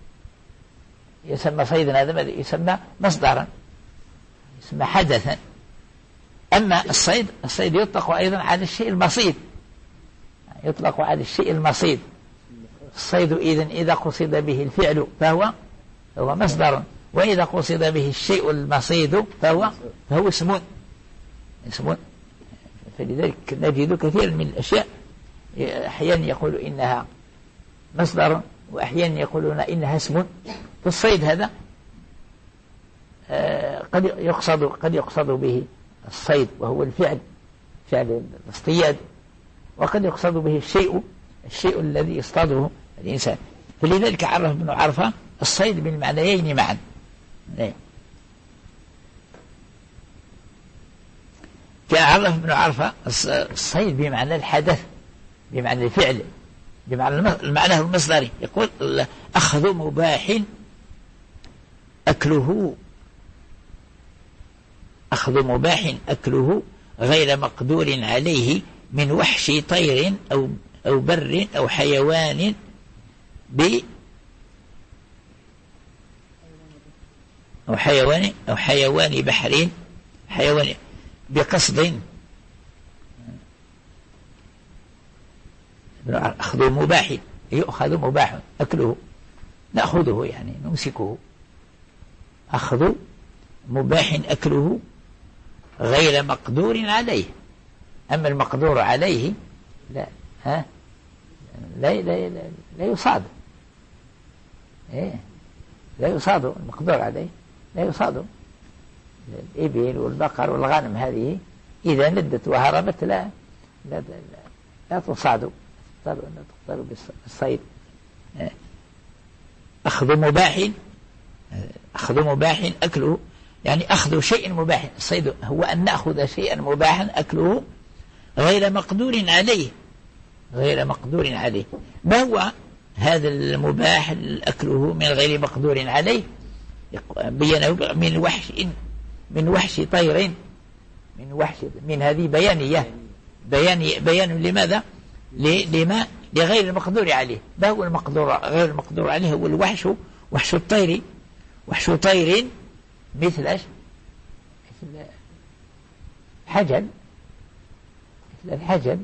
يسمى صيدا، هذا ماذا يسمى؟ مصدرا، يسمى حدثا. أما الصيد، الصيد يطلق أيضا على الشيء المصيد، يطلق على الشيء المصيد. الصيد إذن إذا قصد به الفعل فهو هو مصدر، وإذا قصد به الشيء المصيد فهو فهو اسم اسم. فلذلك نجد كثير من الأشياء أحيانا يقول إنها مصدر، وأحيانا يقولون إنها اسم. في الصيد هذا قد يقصد قد يقصد به الصيد وهو الفعل، فعل الاصطياد، وقد يقصد به الشيء الشيء الذي يصطاده الإنسان. فلذلك عرف ابن عرفة الصيد بالمعنيين معا. كان عرف ابن عرفة الصيد بمعنى الحدث، بمعنى الفعل، بمعنى المعنى المصدري. يقول أخذ مباح أكله، أخذ مباح أكله غير مقدور عليه من وحش طير أو أو بر أو حيوان ب أو حيوان أو حيوان بحر، حيوان بقصد. أخذ مباح، يؤخذ مباح أكله، نأخذه يعني نمسكه. أخذ مباح أكله غير مقدور عليه. أما المقدور عليه لا ها لا لا لا, لا يصاد، إيه لا يصاد. المقدور عليه لا يصاد. الإبل والبقر والغنم هذه إذا ندت وهربت لا لا لا, لا تصاد، تقتل بالصيد. أخذ مباح، أخذ مباح أكله يعني أخذ شيء مباح. الصيد هو أن نأخذ شيئا مباحا أكله غير مقدور عليه، غير مقدور عليه. ما هو هذا المباح أكله من غير مقدور عليه؟ بينه من وحش، من وحش طير، من وحش، من هذه بيانية، بيان بيان لماذا؟ لما لغير المقدور عليه. ما هو المقدور غير المقدور عليه؟ هو الوحش، وحش الطير. وحش طير مثل ايش؟ مثل حجل، مثل الحجل،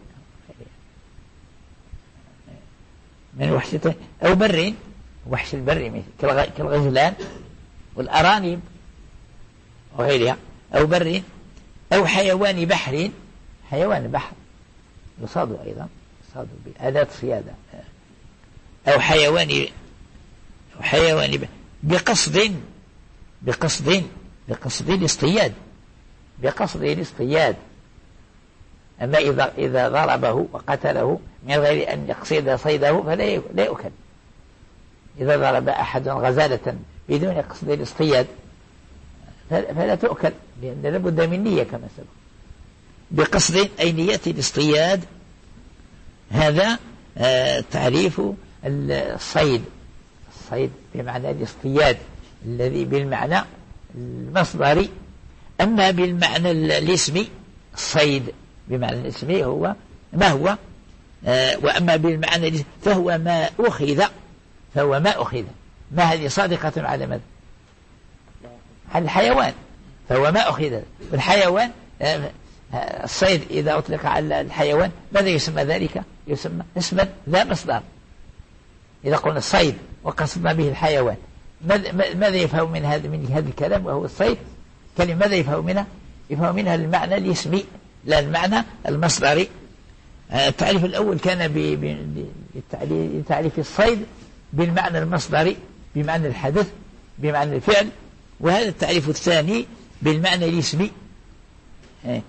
من وحش طير. أو بر، وحش البر مثل كالغزلان والأرانب وغيرها. أو بر أو حيوان بحر، حيوان بحر يصاد أيضا، يصاد بأداة صيادة. أو حيوان أو حيوان بحر بقصد، بقصد بقصد الاصطياد، بقصد الاصطياد. أما إذا إذا ضربه وقتله من غير أن يقصد صيده فلا لا يؤكل. إذا ضرب أحد غزالة بدون قصد الاصطياد فلا تؤكل، لأن لابد من نية كما سبق. بقصد أي نية الاصطياد. هذا آه تعريف الصيد. الصيد بمعنى الاصطياد الذي بالمعنى المصدري. أما بالمعنى الاسمي الصيد بمعنى الاسمي هو ما هو آه وأما بالمعنى فهو ما أخذ، فهو ما أخذ. ما هذه صادقة على ماذا؟ على الحيوان، فهو ما أخذ. والحيوان آه الصيد إذا أطلق على الحيوان ماذا يسمى ذلك؟ يسمى اسما لا مصدر. إذا قلنا الصيد وقصدنا به الحيوان ماذا يفهم من هذا من هذا الكلام وهو الصيد؟ كلمة ماذا يفهم منها؟ يفهم منها المعنى الاسمي لا المعنى المصدري. التعريف الأول كان بتعريف الصيد بالمعنى المصدري، بمعنى الحدث، بمعنى الفعل. وهذا التعريف الثاني بالمعنى الاسمي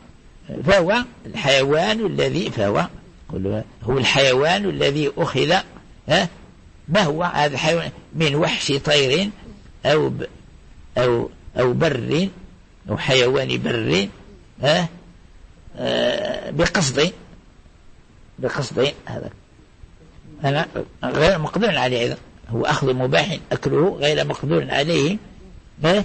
فهو الحيوان الذي فهو هو الحيوان الذي أخذ. ها ما هو هذا الحيوان؟ من وحش طير أو ب أو أو بر أو حيوان بر. ها آه بقصد بقصد هذا أنا غير مقدور عليه. أيضا هو أخذ مباح أكله غير مقدور عليه. ها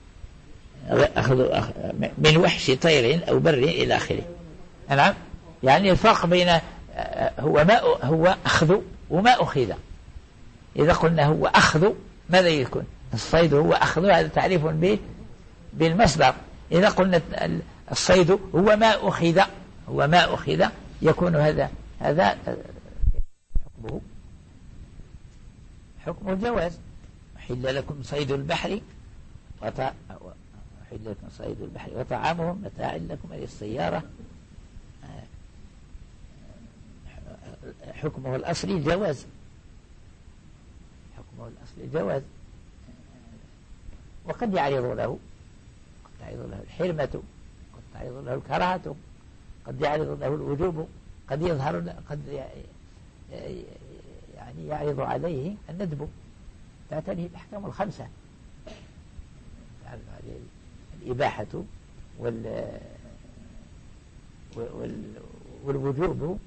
أخذ من وحش طير أو بر إلى آخره. نعم يعني الفرق بين هو ما هو أخذ وما أخذ. إذا قلنا هو أخذ ماذا يكون؟ الصيد هو أخذ، هذا تعريف به بالمصدر. إذا قلنا الصيد هو ما أخذ هو ما أخذ يكون هذا هذا حكمه حكم الجواز. أحل لكم صيد البحر وطع أحل لكم صيد البحر وطعامه متاع لكم للسيارة. حكمه الأصلي الجواز حكمه الأصلي الجواز وقد يعرض له قد تعرض له الحرمة، قد تعرض له الكراهة، قد يعرض له الوجوب، قد يظهر قد يعني يعرض عليه الندب. تعتريه الأحكام الخمسة، تعرض عليه الإباحة وال والوجوب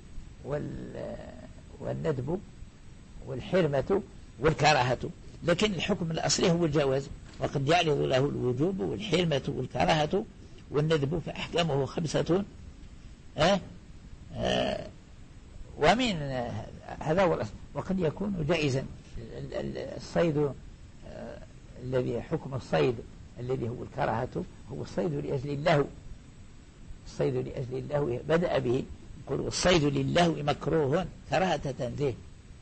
والندب والحرمة والكراهة. لكن الحكم الأصلي هو الجواز، وقد يعرض له الوجوب والحرمة والكراهة والندب، فأحكامه خمسة. أه؟ أه ومن هذا هو الأصل. وقد يكون جائزا الصيد أه الذي حكم الصيد الذي هو الكراهة هو الصيد لأجل الله. الصيد لأجل الله بدأ به يقول الصيد لله مكروه كراهة تنزيه.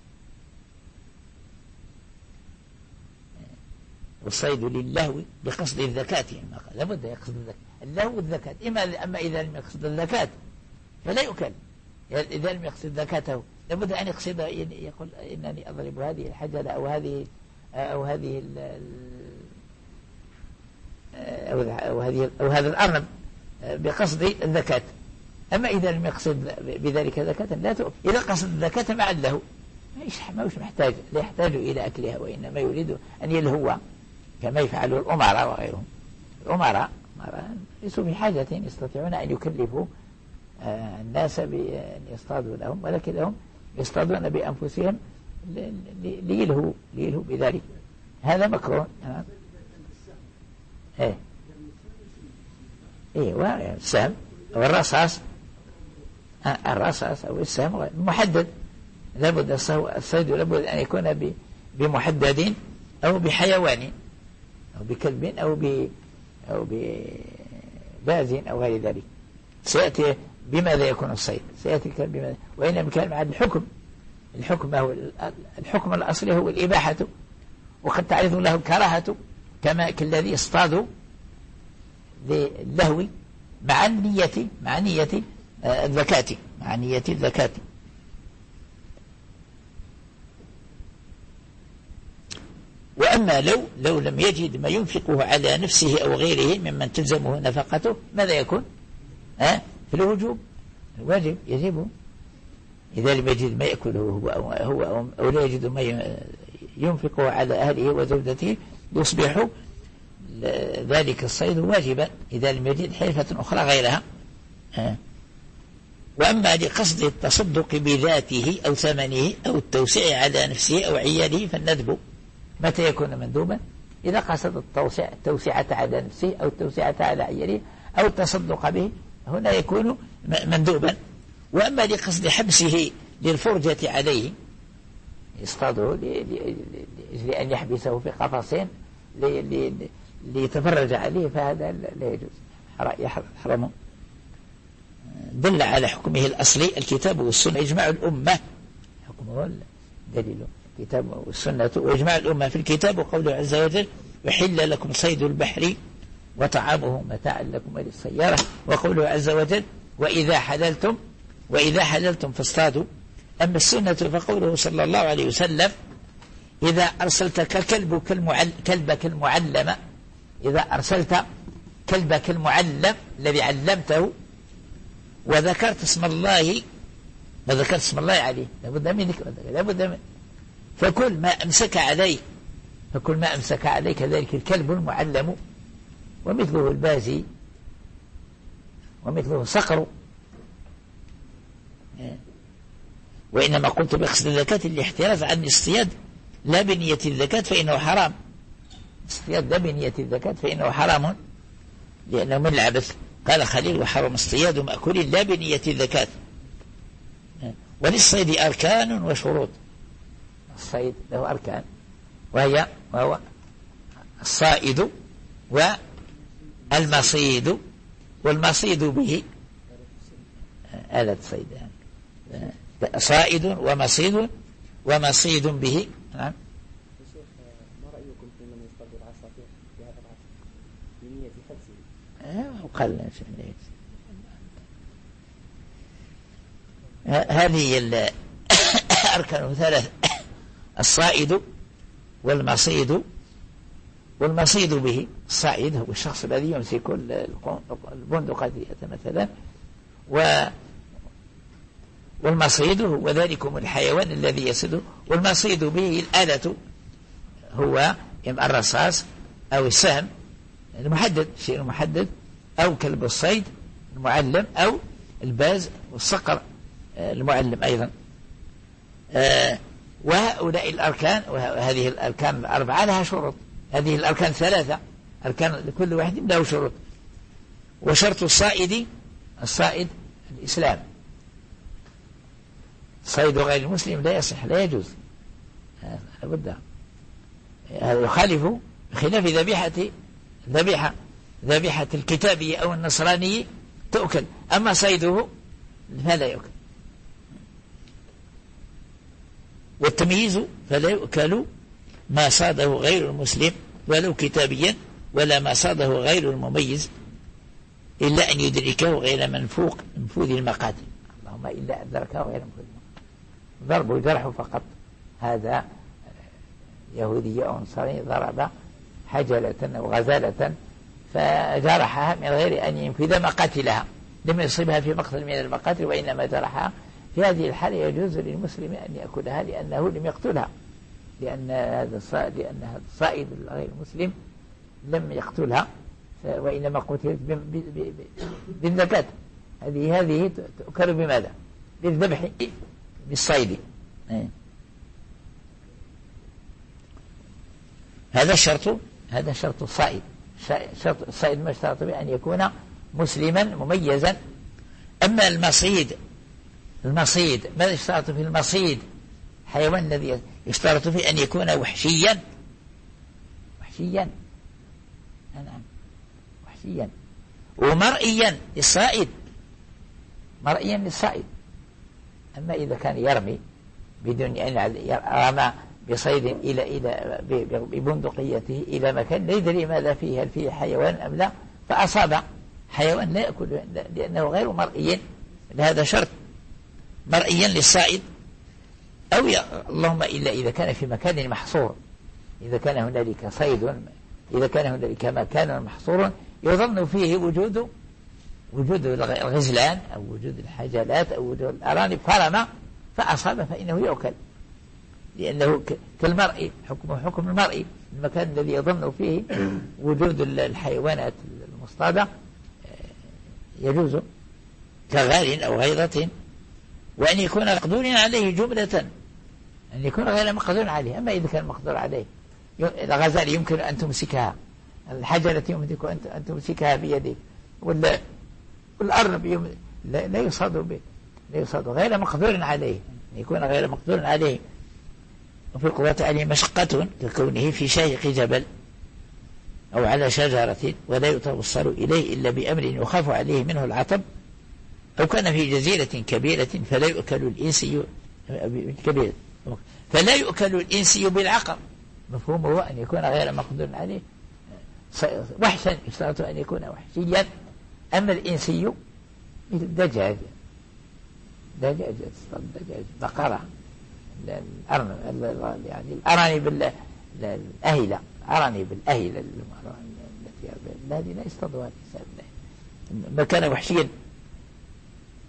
والصيد لله بقصد الذكاة، لابد يقصد الذكاة الله الذكاة. إما أما إذا لم يقصد الذكاة فلا يؤكل. إذا لم يقصد ذكاته لابد أن يقصد، يقول إنني أضرب هذه الحجلة أو هذه أو هذه أو هذه أو هذا الأرنب بقصد الذكاة. أما إذا لم يقصد بذلك ذكاة لا تؤكل. إذا قصد الذكاة مع له ما مش محتاج، لا يحتاج إلى أكلها، وإنما يريد أن يلهو كما يفعل الأمراء وغيرهم. الأمراء ليسوا في حاجة يستطيعون أن يكلفوا الناس بأن يصطادوا لهم، ولكن لهم يصطادون بأنفسهم ليلهوا ليلهوا بذلك. هذا مكروه. ايه ايه والسهم والرصاص الرصاص او السهم محدد، لابد الصيد لابد ان يكون بمحدد او بحيوان او بكلب او ب او بباز او غير ذلك. سياتي بماذا يكون الصيد، سياتي بماذا، وانما كان مع الحكم. الحكم هو الحكم الاصلي هو الاباحه، وقد تعرض له الكراهه كما كالذي يصطاد للهو مع النية مع نية الذكاة مع نية الذكاة. وأما لو لو لم يجد ما ينفقه على نفسه أو غيره ممن تلزمه نفقته ماذا يكون؟ ها في الوجوب الواجب يجب. إذا لم يجد ما يأكله هو أو, هو أو, أو لا يجد ما ينفقه على أهله وزوجته يصبح ذلك الصيد واجبا إذا لم يجد حرفة أخرى غيرها. ها. وأما لقصد التصدق بذاته أو ثمنه أو التوسع على نفسه أو عياله فالندب. متى يكون مندوبا؟ إذا قصد التوسع التوسعة على نفسه أو التوسعة على عياله أو التصدق به هنا يكون مندوبا. وأما لقصد حبسه للفرجة عليه يصطاده لأجل أن يحبسه في قفصين ليتفرج عليه فهذا لا يجوز يحرم. دل على حكمه الأصلي الكتاب والسنة إجماع الأمة. حكمه دليل الكتاب والسنة وإجماع الأمة في الكتاب وقوله عز وجل وحل لكم صيد البحر وطعامه متاعا لكم وللسيارة، وقوله عز وجل وإذا حللتم وإذا حللتم فاصطادوا. أما السنة فقوله صلى الله عليه وسلم إذا أرسلت كلب كالمعل كلبك المعلم إذا أرسلت كلبك المعلم الذي علمته وذكرت اسم الله وذكرت اسم الله عليه لابد من ذكر لابد من فكل ما أمسك عليه فكل ما أمسك عليه كذلك الكلب المعلم ومثله البازي ومثله الصقر. وإنما قلت بقصد الزكاة الاحتراز عن الاصطياد لا بنية الزكاة فإنه حرام. اصطياد لا بنية الزكاة فإنه حرام لأنه من العبث. قال خليل وحرم اصطياد مأكول لا بنية الزكاة. وللصيد أركان وشروط. الصيد له أركان وهي وهو الصائد والمصيد والمصيد به آلة صيد يعني. صائد ومصيد ومصيد به. نعم. شيخ ما رأيكم في من يصطاد العصافير في هذا العصر بنية حبسه؟ وقال هذه الأركان ثلاث الصائد والمصيد والمصيد به. الصائد هو الشخص الذي يمسك البندقة مثلا و والمصيد هو ذلكم الحيوان الذي يصيد. والمصيد به الآلة هو إما الرصاص أو السهم المحدد شيء محدد أو كلب الصيد المعلم أو الباز والصقر المعلم أيضا. آه وهؤلاء الأركان وهذه الأركان الأربعة لها شروط. هذه الأركان ثلاثة أركان لكل واحد له شروط. وشرط الصائد الصائد الإسلام. صيد غير المسلم لا يصح لا يجوز لابد. هذا يخالف خلاف ذبيحة ذبيحة ذبيحة الكتابي أو النصراني تؤكل أما صيده فلا يؤكل. والتمييز فلا يؤكل ما صاده غير المسلم ولو كتابيا ولا ما صاده غير المميز إلا أن يدركه غير منفوق منفوذ المقاتل. اللهم إلا أدركه غير منفوذ ضرب وجرح فقط. هذا يهودي أو نصراني ضرب حجلة أو غزالة فجرحها من غير أن ينفذ مقاتلها لم يصيبها في مقتل من المقاتل وإنما جرحها. في هذه الحالة يجوز للمسلم أن يأكلها لأنه لم يقتلها لأن هذا لأن هذا الصائد غير المسلم لم يقتلها وإنما قتلت بالزكاة. هذه هذه تؤكل بماذا؟ بالذبح بالصيد. هذا الشرط هذا شرط الصائد. شرط الصائد ما اشترط بأن يكون مسلما مميزا. أما المصيد المصيد ماذا اشترط في المصيد؟ حيوان الذي يشترط في أن يكون وحشيا وحشيا نعم وحشيا ومرئيا للصائد مرئيا للصائد. أما إذا كان يرمي بدون أن رمى بصيد إلى إلى ببندقيته إلى مكان لا يدري ماذا فيه هل فيه حيوان أم لا فأصاب حيوان لا يأكل لأنه غير مرئي. هذا شرط مرئيا للصائد أو اللهم إلا إذا كان في مكان محصور. إذا كان هنالك صيد إذا كان هنالك مكان محصور يظن فيه وجود وجود الغزلان أو وجود الحجلات أو وجود الأرانب فرمى فأصاب فإنه يؤكل لأنه كالمرئي حكمه حكم المرئي. المكان الذي يظن فيه وجود الحيوانات المصطادة يجوز كغال أو غيظة. وأن يكون مقدور عليه جملة أن يكون غير مقدور عليه. أما إذا كان مقدور عليه الغزال يمكن أن تمسكها الحجلة يمكن أن تمسكها بيدك والأرنب لا يصاد به لا يصاد غير مقدور عليه يكون غير مقدور عليه. وفي القوة عليه مشقة ككونه في شاهق جبل أو على شجرة ولا يتوصل إليه إلا بأمر يخاف عليه منه العطب أو كان في جزيرة كبيرة فلا يؤكل الإنسي كبيرة فلا يؤكل الإنسي بالعقر. مفهومه أن يكون غير مقدور عليه وحشا يشترط أن يكون وحشيا. أما الإنسي الدجاج دجاج دجاج بقرة الأرنب يعني الأرانب الأهلة أرانب الأهلة التي هذه لا يصطادها الإنسان ما كان وحشيا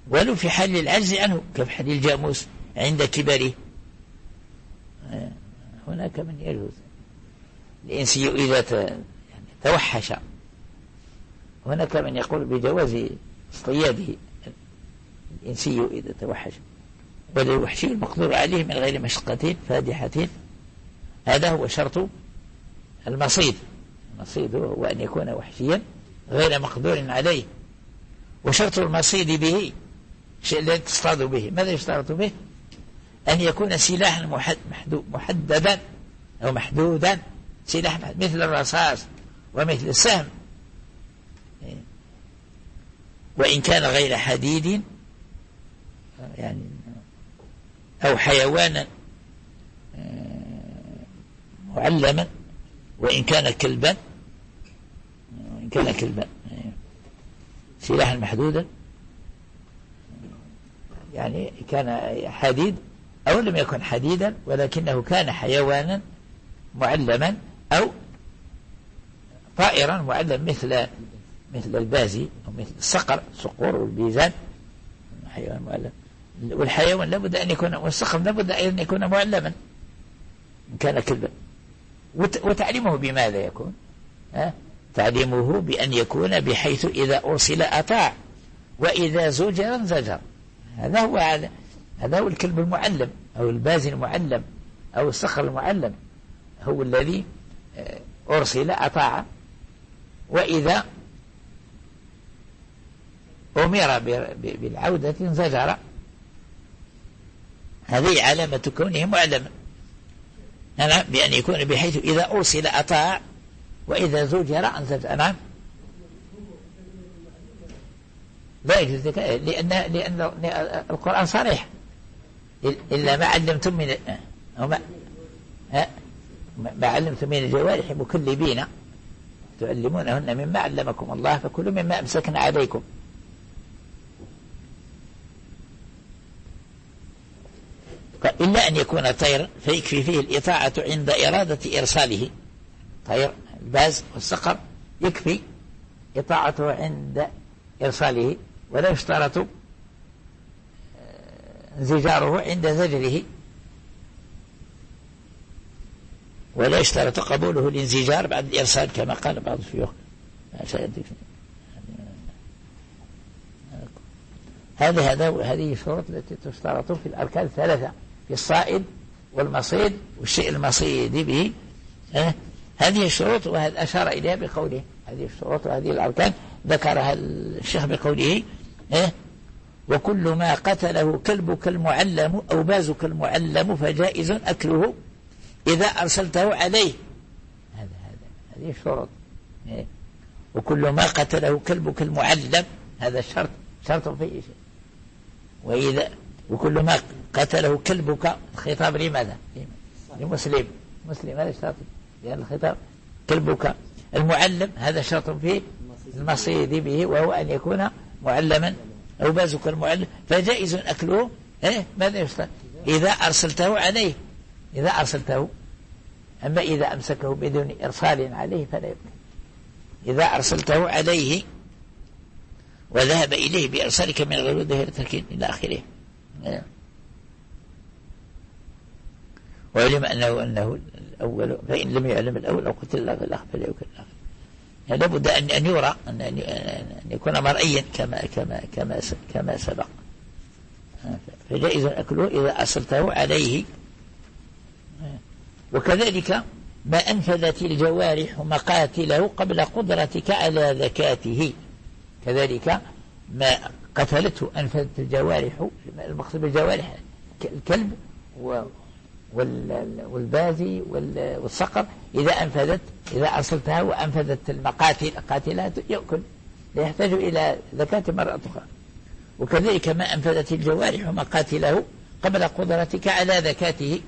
ولو في حال العجز عنه كفي حال الجاموس عند كبره. هناك من يجوز الإنسي إذا يعني توحش، هناك من يقول بجواز اصطياده الإنسي إذا توحش، وللوحشي المقدور عليه من غير مشقة فادحة. هذا هو شرط المصيد. المصيد هو أن يكون وحشيا غير مقدور عليه. وشرط المصيد به شيء الذي تصطاد به، ماذا يشترط به؟ أن يكون سلاحا محددا أو محدودا، سلاح مثل الرصاص ومثل السهم، وإن كان غير حديد يعني أو حيوانا معلما، وإن كان كلبا، وإن كان كلبا سلاحا محدودا يعني كان حديد أو لم يكن حديدا ولكنه كان حيوانا معلما أو طائرا معلم مثل مثل البازي أو مثل الصقر، الصقور والبيزان حيوان معلم. والحيوان لابد أن يكون، والصقر لابد أن يكون معلما إن كان كلبا. وتعليمه بماذا يكون؟ أه؟ تعليمه بأن يكون بحيث إذا أرسل أطاع وإذا زجر زجر. هذا هو هذا هو الكلب المعلم أو البازي المعلم أو الصقر المعلم، هو الذي أرسل أطاع وإذا أمر بالعودة زجر. هذه علامة كونه معلما، نعم، بأن يكون بحيث إذا أرسل أطاع وإذا زجر أنزج. نعم، لا يجوز ذلك، لأن لأن القرآن صريح إلا ما علمتم من ما ما علمتم من الجوارح مكلبين تعلمونهن مما علمكم الله فكلوا مما أمسكنا عليكم. إلا أن يكون طير فيكفي فيه الإطاعة عند إرادة إرساله. طير الباز والصقر يكفي إطاعته عند إرساله، ولا يشترط انزجاره عند زجره، ولا يشترط قبوله الانزجار بعد الإرسال كما قال بعض الشيوخ. هذه هذا هذه الشروط التي تشترط في الأركان الثلاثة، في الصائد والمصيد والشيء المصيد به. أه؟ هذه الشروط، وهذا أشار إليها بقوله هذه الشروط وهذه الأركان ذكرها الشيخ بقوله أه؟ وكل ما قتله كلبك المعلم أو بازك المعلم فجائز أكله إذا أرسلته عليه. هذا هذا هذه الشروط. أه؟ وكل ما قتله كلبك المعلم، هذا الشرط شرط فيه شيء. وإذا وكل ما قتله كلبك، الخطاب لماذا؟ لمسلم، مسلم هذا شرط، لأن الخطاب كلبك المعلم هذا شرط فيه المصيد به، وهو أن يكون معلما أو بازك المعلم فجائز أكله. إيه ماذا يشترط؟ إذا أرسلته عليه، إذا أرسلته. أما إذا أمسكه بدون إرسال عليه فلا يمكن. إذا أرسلته عليه وذهب إليه بإرسالك من غير ظهر تركين إلى آخره. وعلم أنه أنه الأول، فإن لم يعلم الأول أو قتل الله فالآخر فلا يكن الآخر. يعني لابد أن أن يرى أن أن يكون مرئيا كما كما كما كما سبق. فجائز أكله إذا أرسلته عليه. وكذلك ما أنفذت الجوارح مقاتله قبل قدرتك على ذكاته. كذلك ما قتلته أنفذت الجوارح، المقصود بالجوارح الكلب والبازي والصقر، إذا أنفذت إذا أرسلتها وأنفذت المقاتل قاتلات يأكل، لا يحتاج إلى ذكاة مرة أخرى. وكذلك ما أنفذت الجوارح مقاتله قبل قدرتك على ذكاته،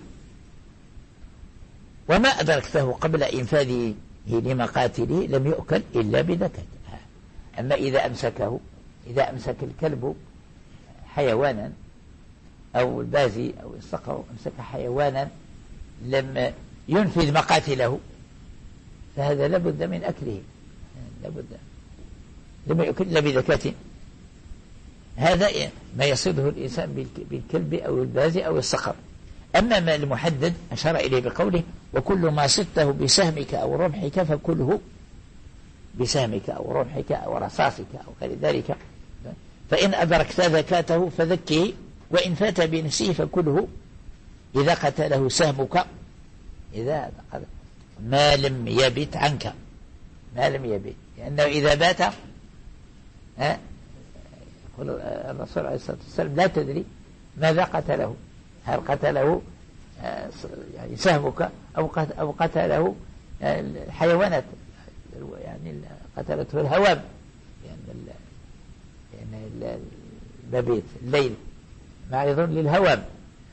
وما أدركته قبل إنفاذه لمقاتله لم يؤكل إلا بذكاة. أما إذا أمسكه، إذا أمسك الكلب حيوانا أو البازي أو الصقر أمسك حيوانا لم ينفذ مقاتله فهذا لابد من أكله، لابد لم يؤكل إلا بذكاة. هذا ما يصيده الإنسان بالكلب أو الباز أو الصقر. أما ما المحدد أشار إليه بقوله وكل ما صدته بسهمك أو رمحك فكله بسهمك أو رمحك أو رصاصك أو غير ذلك، فإن أدركت زكاته فذكه، وإن فات بنفسه فكله إذا قتله سهمك، إذا ما لم يبت عنك، ما لم يبت، لأنه إذا بات الرسول عليه الصلاة والسلام لا تدري ماذا قتله، هل قتله يعني سهمك أو قتله الحيوانات، يعني قتلته الهوام، يعني المبيت الليل معرض للهوام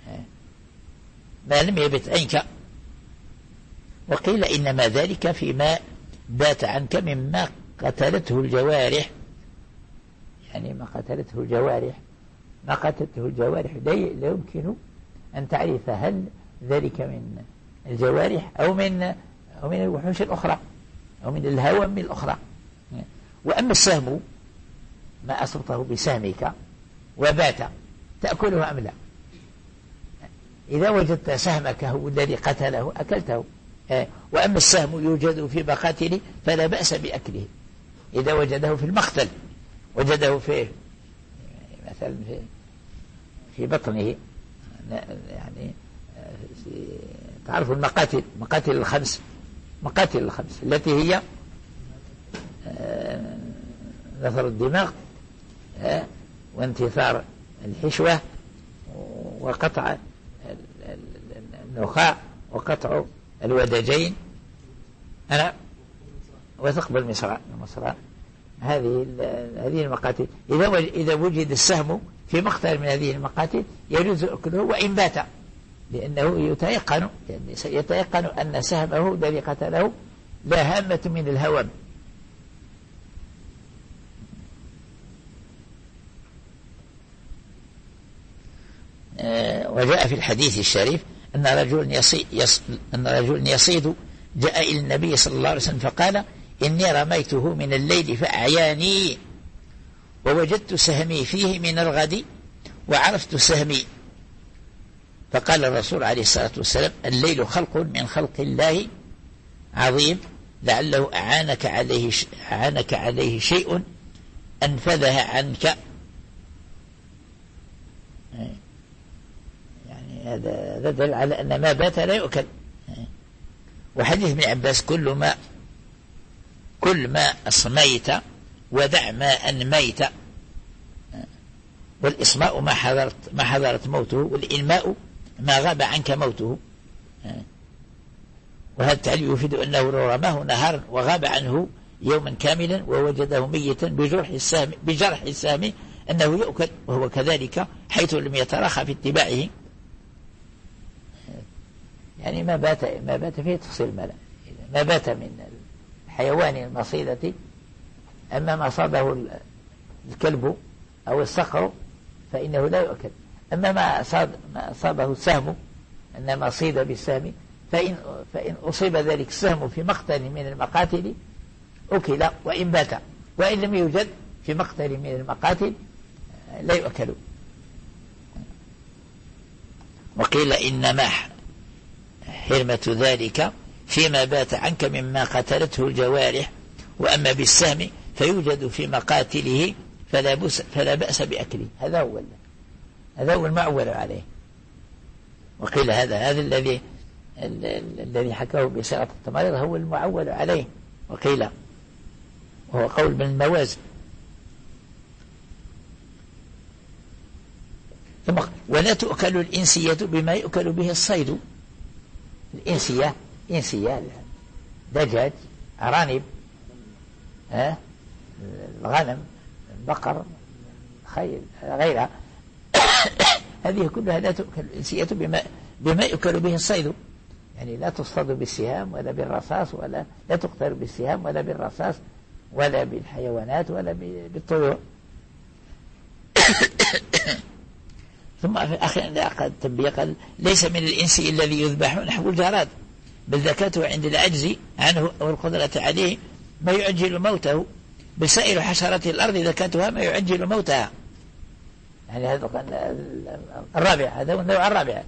ما لم يبت عنك. وقيل إنما ذلك فيما بات عنك مما قتلته الجوارح، يعني ما قتلته الجوارح ما قتلته الجوارح لا يمكن أن تعرف هل ذلك من الجوارح أو من أو من الوحوش الأخرى أو من الهوام الأخرى. وأما السهم ما أصبته بسهمك وبات تأكله أم لا؟ إذا وجدت سهمك هو الذي قتله أكلته. وأما السهم يوجد في مقاتله فلا بأس بأكله إذا وجده في المقتل، وجده في مثلا في, في بطنه، يعني تعرف المقاتل، مقاتل الخمس، مقاتل الخمس التي هي نثر الدماغ وانتثار الحشوة وقطع النخاع وقطع الودجين أنا وثقب المصراع المصراع هذه هذه المقاتل. إذا إذا وجد السهم في مقتل من هذه المقاتل يجوز أكله وإن بات، لأنه يتيقن يعني يتيقن أن سهمه الذي قتله لا هامة من الهوام. وجاء في الحديث الشريف أن رجل يصيد, يص... أن رجل يصيد جاء إلى النبي صلى الله عليه وسلم فقال إني رميته من الليل فأعياني ووجدت سهمي فيه من الغد وعرفت سهمي. فقال الرسول عليه الصلاة والسلام الليل خلق من خلق الله عظيم لعله أعانك عليه, ش... أعانك عليه شيء أنفذها عنك. هذا دل على أن ما بات لا يؤكل. وحديث ابن عباس كل ما كل ما أصميت ودع ما أنميت، والإصماء ما حضرت ما حضرت موته، والإنماء ما غاب عنك موته. وهذا التعليل يفيد أنه لو رماه نهارا وغاب عنه يوما كاملا ووجده ميتا بجرح السهم بجرح السهم أنه يؤكل، وهو كذلك حيث لم يتراخى في اتباعه. يعني ما بات ما بات فيه تفصيل ملا، ما بات من الحيوان المصيدة، أما ما صابه الكلب أو الصقر فإنه لا يؤكل. أما ما أصاب ما أصابه السهم أنما صيد بالسهم فإن فإن أصيب ذلك السهم في مقتل من المقاتل أكل وإن بات، وإن لم يوجد في مقتل من المقاتل لا يؤكل. وقيل إنما حرمة ذلك فيما بات عنك مما قتلته الجوارح، وأما بالسهم فيوجد في مقاتله فلا, بس فلا بأس بأكله. هذا هو هذا هو المعول عليه. وقيل هذا هذا الذي الذي حكاه بصيغة التمريض هو المعول عليه، وقيل وهو قول من الموازن. ثم ولا تؤكل الإنسية بما يؤكل به الصيد. الإنسية إنسية دجاج أرانب ها الغنم البقر خيل غيرها هذه كلها لا تؤكل الإنسية بما بما يؤكل به الصيد، يعني لا تصطاد بالسهام ولا بالرصاص، ولا لا تقتل بالسهام ولا بالرصاص ولا بالحيوانات ولا بالطيور. ثم في آخر التنبيه قال ليس من الإنس الذي يذبح نحو الجراد، بل ذكاته عند العجز عنه والقدرة عليه ما يعجل موته، بسائر حشرات الأرض ذكاتها ما يعجل موتها. يعني هذا الرابع، هذا هو النوع الرابع،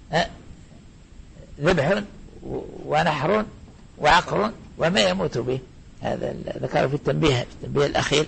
ذبح ونحر وعقر وما يموت به. هذا ذكره في التنبيه في التنبيه الأخير.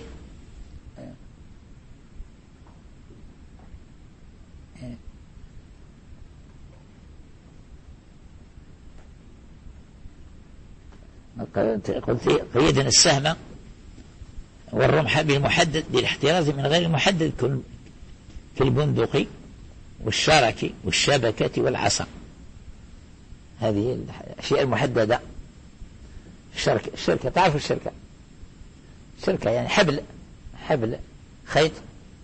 قلت قيدنا السهم والرمح بالمحدد بالاحتراز من غير المحدد في البندق والشارك والشبكة والعصا. هذه الأشياء المحددة. الشركة الشركة تعرف الشركة الشركة يعني حبل حبل خيط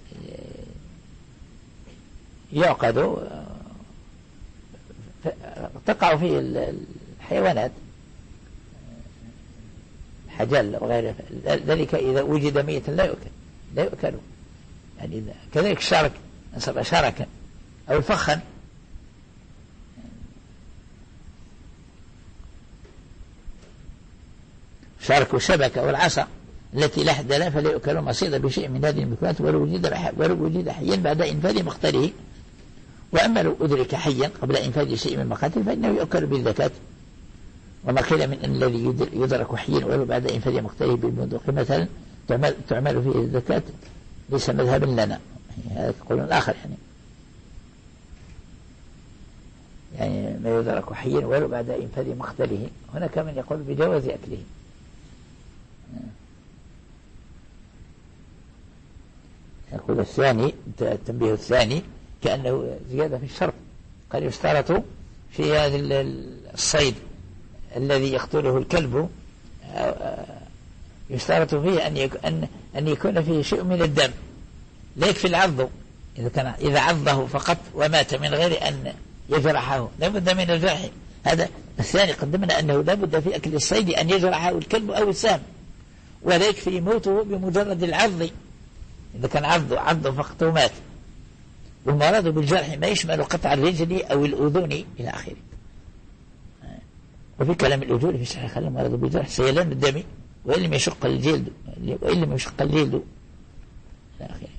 يعقد تقع فيه الحيوانات حجل وغيره، ذلك إذا وجد ميتا لا يؤكل لا يؤكل. يعني كذلك الشارك نصب شاركا أو الفخن. شارك الشبكة والعصا التي لا حد لها فلا يؤكل مصيدا بشيء من هذه المكونات ولو وجد ولو وجد حيا بعد إنفاذ مقتله. وأما لو أدرك حيا قبل إنفاذ شيء من المقاتل فإنه يؤكل بالزكاة. وما قيل من أن الذي يدرك حيا ولو بعد إنفاذ مقتله بالبندق مثلا تعمل, تعمل فيه الزكاة ليس مذهبا لنا. هذا قول آخر يعني يعني ما يدرك حيا ولو بعد إنفاذ مقتله. هناك من يقول بجواز أكله. يقول الثاني التنبيه الثاني كأنه زيادة في الشرط. قال يشترط في هذا الصيد الذي يقتله الكلب يشترط فيه أن أن أن يكون فيه شيء من الدم، لا يكفي العض. إذا كان إذا عضه فقط ومات من غير أن يجرحه لا بد من الجرح. هذا الثاني قدمنا أنه لا بد في أكل الصيد أن يجرحه الكلب أو السهم، ولا يكفي موته بمجرد العض. إذا كان عضه عضه فقط ومات. والمراد بالجرح ما يشمل قطع الرجل أو الأذن إلى آخره. وفي كلام الأجول في صحيح المراد بالجرح سيلان الدم وإن لم يشق الجلد وإن لم يشق الجلد إلى آخره.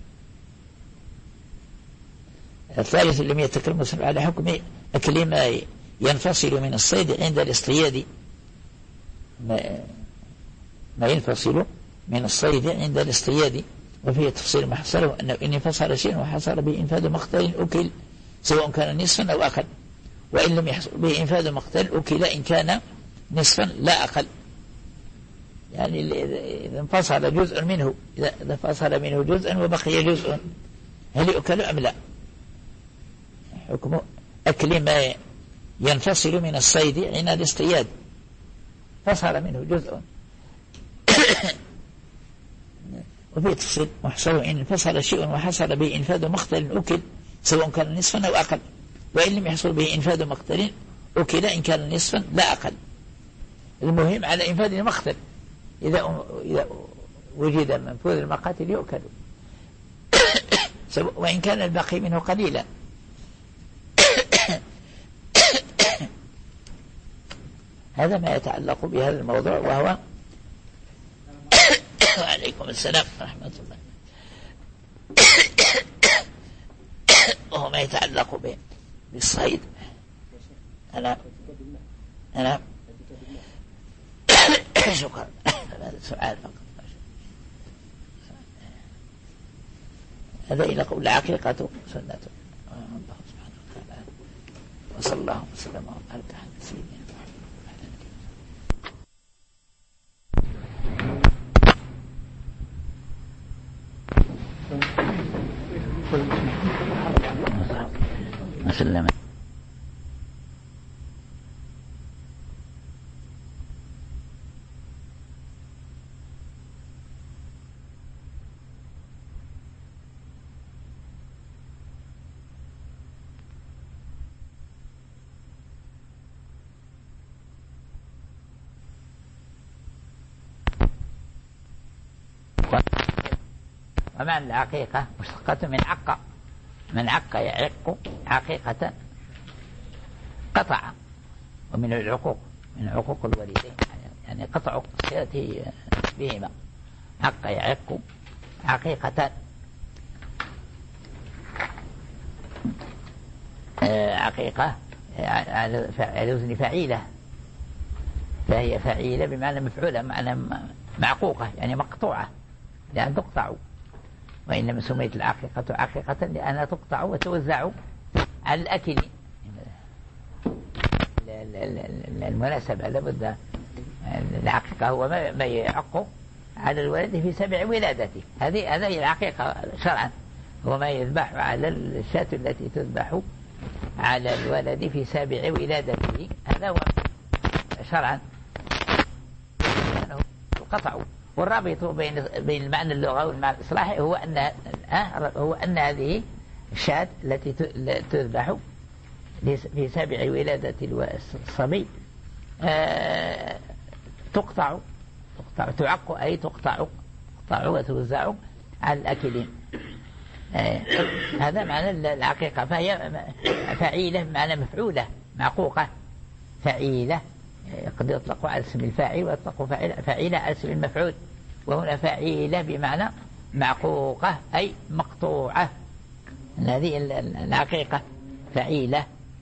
الثالث لم يتكلم على حكم أكل ما ينفصل من الصيد عند الاصطياد. ما, ما ينفصل من الصيد عند الاصطياد وفيه تفصيل ما حصله أنه إن انفصل شيء وحصل به إنفاذ مقتل أكل سواء كان نصفا أو أقل، وإن لم يحصل به إنفاذ مقتل أكل إن كان نصفا لا أقل. يعني إذا انفصل جزء منه إذا انفصل منه جزء وبقي جزء هل يؤكل أم لا؟ حكم أكل ما ينفصل من الصيد عند الاصطياد فصل منه جزء وفي تفصيل محصل إن انفصل شيء وحصل به إنفاذ مقتل أكل سواء كان نصفا أو أقل، وإن لم يحصل به إنفاذ مقتل أكل إن كان نصفا لا أقل. المهم على إنفاذ المقتل إذا إذا وجد منفوذ المقاتل يؤكل وإن كان الباقي منه قليلا. هذا ما يتعلق بهذا الموضوع وهو وعليكم السلام ورحمة الله. وهو ما يتعلق به بالصيد. أنا أنا شكرا. هذا سؤال فقط. هذا إلى قول العقيقة سنة الله سبحانه وتعالى. وصلى الله وسلم وبارك على سيدنا وسلم. ومعنى العقيقة مشتقة من عق، من عق يعق عقيقة قطع، ومن العقوق من عقوق الوالدين يعني قطع الصلة بهما. عق يعق عقيقة. عقيقة على وزن فعيلة، فهي فعيلة بمعنى مفعولة، معنى معقوقة يعني مقطوعة لأن تقطع، وإنما سميت العقيقة عقيقة لأنها تقطع وتوزع على الأكل. المناسبة لابد العقيقة هو ما يعق على الولد في سبع ولادته، هذه هذه العقيقة شرعا، هو ما يذبح على الشاة التي تذبح على الولد في سابع ولادته، هذا هو شرعا القطع. والرابط بين بين المعنى اللغوي والمعنى الإصلاحي هو أن هو أن هذه الشاة التي تذبح في سابع ولادة الصبي تقطع تقطع تعق أي تقطع تقطع وتوزع على الأكلين. هذا معنى العقيقة، فهي فعيلة بمعنى مفعولة معقوقة، فعيلة قد يطلق على اسم الفاعل ويطلق فعيلة على اسم المفعول، وهنا فعيلة بمعنى معقوقة أي مقطوعة، هذه العقيقة فعيلة.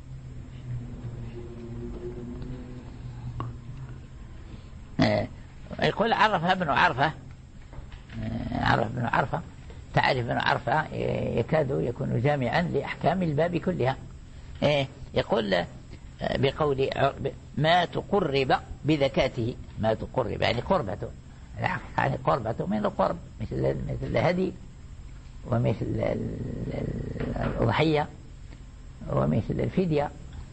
يقول عرفها ابن عرفة، عرف ابن عرفة، تعرف ابن عرفة يكاد يكون جامعا لأحكام الباب كلها. يقول بقول ما تقرب بذكاته، ما تقرب يعني قربته، يعني قربته من القرب، مثل مثل الهدي ومثل الأضحية ومثل الفدية،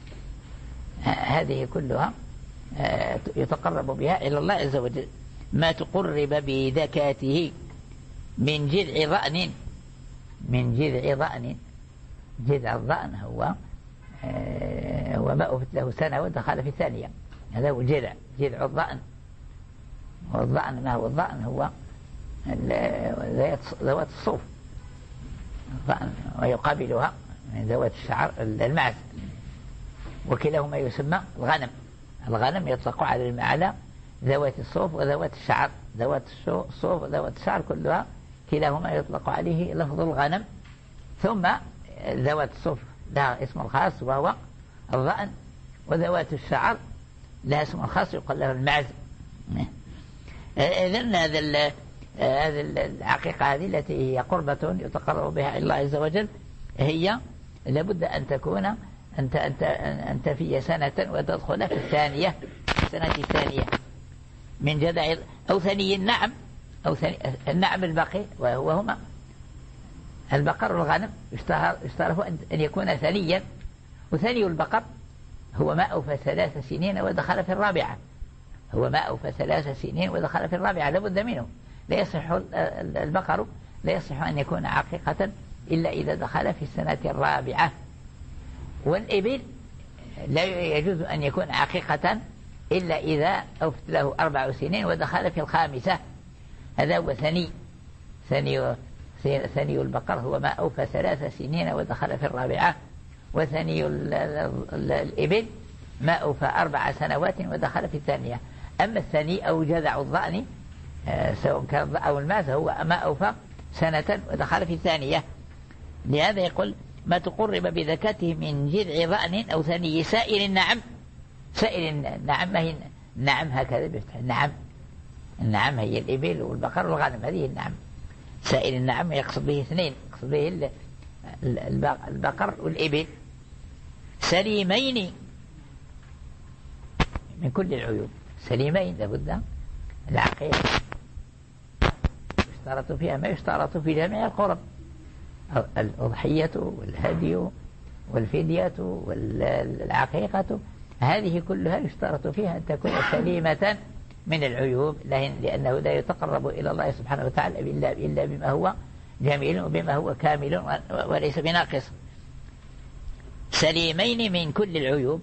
هذه كلها يتقرب بها إلى الله عز وجل. ما تقرب بذكاته من جذع ضأن، من جذع ضأن، جذع الضأن هو هو ما أفت له سنة ودخل في الثانية، هذا هو جذع جذع الضأن. والضأن ما هو الضأن؟ هو ذوات الصوف الضأن، ويقابلها من ذوات الشعر المعز، وكلاهما يسمى الغنم. الغنم يطلق على على ذوات الصوف وذوات الشعر، ذوات الصوف وذوات الشعر كلها كلاهما يطلق عليه لفظ الغنم. ثم ذوات الصوف لها اسم خاص وهو الضأن، وذوات الشعر لها اسم خاص يقال له المعز. إذن هذا هذه العقيقة هذه التي هي قربة يتقرب بها إلى الله عز وجل، هي لابد أن تكون أنت أنت أنت في سنة وتدخل في الثانية، السنة الثانية من جذع أو ثني النعم، أو ثني النعم البقي، وهما البقر والغنم اشتهر اشتهره أن يكون ثنيا، وثني البقر هو ما أوفى ثلاث سنين ودخل في الرابعة، هو ما أوفى ثلاث سنين ودخل في الرابعة، لابد منه. لا يصح البقر لا يصح أن يكون عقيقة إلا إذا دخل في السنة الرابعة. والإبل لا يجوز أن يكون عقيقة إلا إذا أوفت له أربع سنين ودخل في الخامسة، هذا هو ثني. ثني ثني البقر هو ما أوفى ثلاث سنين ودخل في الرابعة، وثني الإبل ما أوفى أربع سنوات ودخل في الثانية. أما الثني أو جذع الضأن سواء كان أو الماس هو ما أوفى سنة ودخل في الثانية. لهذا يقول ما تقرب بذكاته من جذع ضأن أو ثني سائر النعم. سائر النعم ما هي النعم هكذا بفتح النعم، النعم هي الإبل والبقر والغنم، هذه النعم. سائر النعم يقصد به اثنين، يقصد به البقر والإبل. سليمين من كل العيوب، سليمين لابد العقيقة يشترط فيها ما يشترط في جميع القرب، الأضحية والهدي والفدية والعقيقة، هذه كلها يشترط فيها أن تكون سليمة من العيوب، لأنه لا يتقرب إلى الله سبحانه وتعالى إلا بما هو جميل وبما هو كامل وليس بناقص. سليمين من كل العيوب،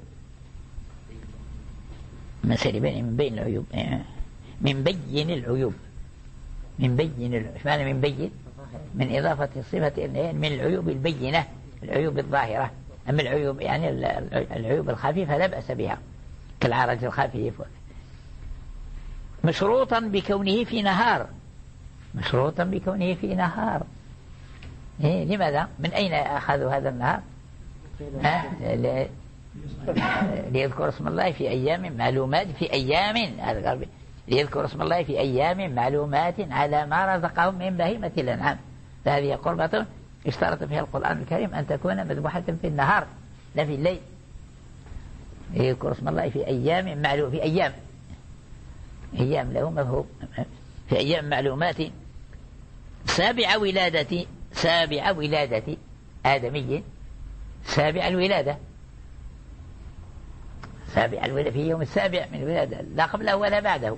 ما سليمين من بين العيوب، من بين العيوب، من بين العيوب، معنى من بين من إضافة الصفة من العيوب البينة، العيوب الظاهرة. أما العيوب يعني العيوب الخفيفة لا بأس بها كالعرج الخفيف. مشروطا بكونه في نهار، مشروطا بكونه في نهار. إيه لماذا؟ من أين أخذوا هذا النهار؟ ها ل- ليذكر اسم الله في أيام معلومات في أيام ليذكر اسم الله في أيام معلومات على ما رزقهم من بهيمة الأنعام فهذه قربة اشترط فيها القرآن الكريم أن تكون مذبوحة في النهار لا في الليل. يذكر اسم الله في أيام معلوم في أيام أيام له مفهوم في أيام معلومات سابع ولادة سابع ولادة آدمي سابع الولادة سابع الولادة في يوم السابع من الولادة لا قبله ولا بعده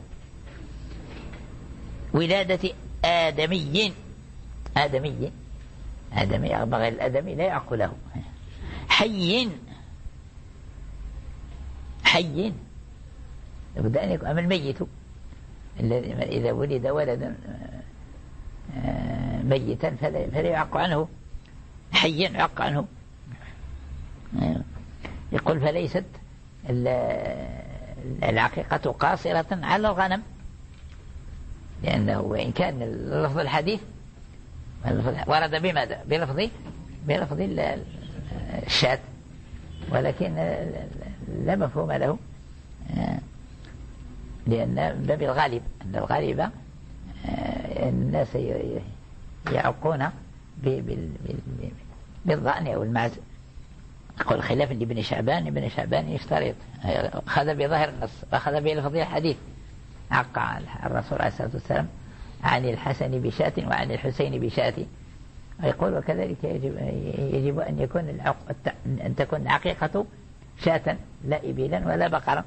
ولادة آدمي آدمي آدمي غير الآدمي لا يعق له حي حي لابد أن يكون أما الميت إذا ولد ولدا ميتا فلا, فلا يعق عنه حي يعق عنه. يقول فليست العقيقة قاصرة على الغنم لأنه وإن كان اللفظ الحديث ورد بماذا بلفظ بلفظ الشاة ولكن لا مفهوم له لأن باب الغالب أن الغالب الناس يعقون بالظن أو المعز. يقول خلاف لابن شعبان ابن شعبان يشترط أخذ بظاهر النص وأخذ بلفظ الحديث عق الرسول عليه الصلاة والسلام عن الحسن بشاة وعن الحسين بشاة. يقول وكذلك يجب, يجب أن يكون العق... أن تكون عقيقة شاة لا إبلا ولا بقرا.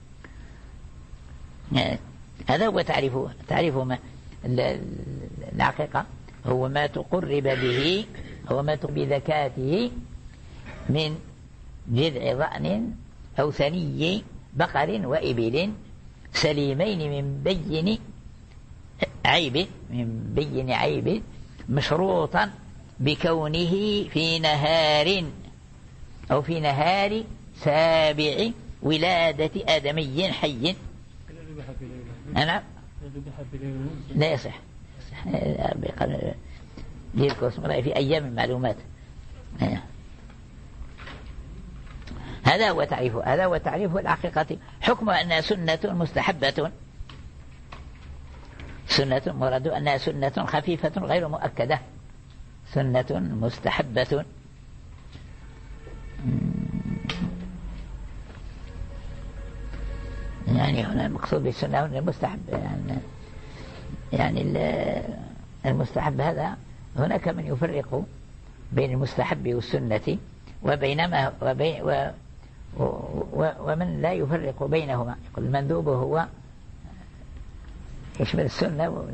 هذا هو تعريفه تعريف ما العقيقة هو ما تقرب به هو ما تقرب بذكاته من جذع ضأن أو ثني بقر وإبل سليمين من بين عيب من بين عيب مشروطا بكونه في نهار أو في نهار سابع ولادة آدمي حي. أنا لا يصح يذكر اسم الله في أيام المعلومات. هذا هو تعريفه هذا هو تعريف العقيقة. حكم أنها سنة مستحبة سنة مراد أنها سنة خفيفة غير مؤكدة سنة مستحبة. يعني هنا المقصود بالسنة هنا المستحب يعني, يعني المستحب هذا هناك من يفرق بين المستحب والسنة وبينما وبين و ومن لا يفرق بينهما. يقول المندوب هو يشمل السنة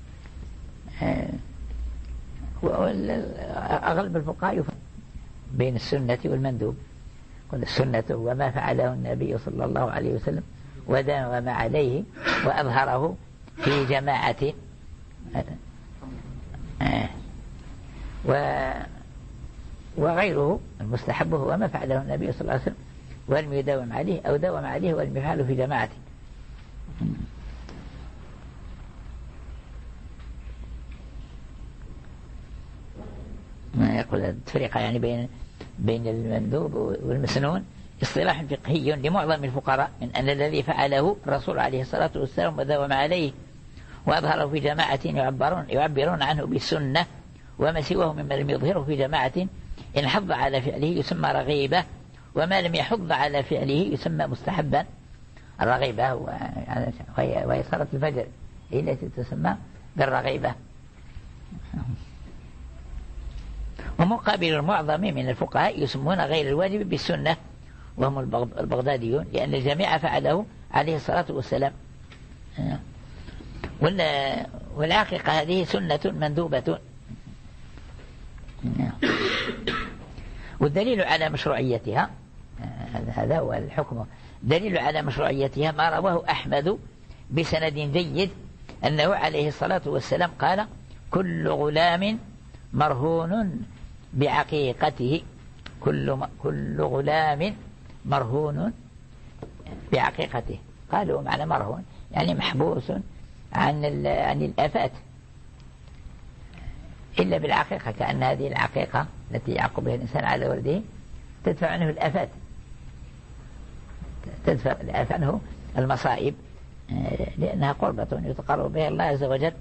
وأغلب الفقهاء يفرق بين السنة والمندوب. يقول السنة هو ما فعله النبي صلى الله عليه وسلم وداوم عليه وأظهره في جماعة وغيره. المستحب هو ما فعله النبي صلى الله عليه وسلم ولم يداوم عليه أو داوم عليه ولم يفعله في جماعة. ما يقول التفرقة يعني بين بين المندوب والمسنون اصطلاح فقهي لمعظم الفقراء من أن الذي فعله الرسول عليه الصلاة والسلام وداوم عليه وأظهره في جماعة يعبرون, يعبرون عنه بالسنة وما سواه مما لم يظهره في جماعة إن حض على فعله يسمى رغيبة وما لم يحض على فعله يسمى مستحبا. الرغيبة وهي صلاة الفجر هي التي تسمى بالرغيبة. ومقابل المعظم من الفقهاء يسمون غير الواجب بالسنة وهم البغداديون لأن الجميع فعله عليه الصلاة والسلام. والعقيقة هذه سنة مندوبة. والدليل على مشروعيتها هذا هو الحكم. دليل على مشروعيتها ما رواه أحمد بسند جيد أنه عليه الصلاة والسلام قال كل غلام مرهون بعقيقته كل كل غلام مرهون بعقيقته. قالوا معنى مرهون يعني محبوس عن عن الآفات إلا بالعقيقة كأن هذه العقيقة التي يعقب بها الإنسان على ولده تدفع عنه الآفات، تدفع عنه المصائب، لأنها قربة يتقرب بها الله عز وجل.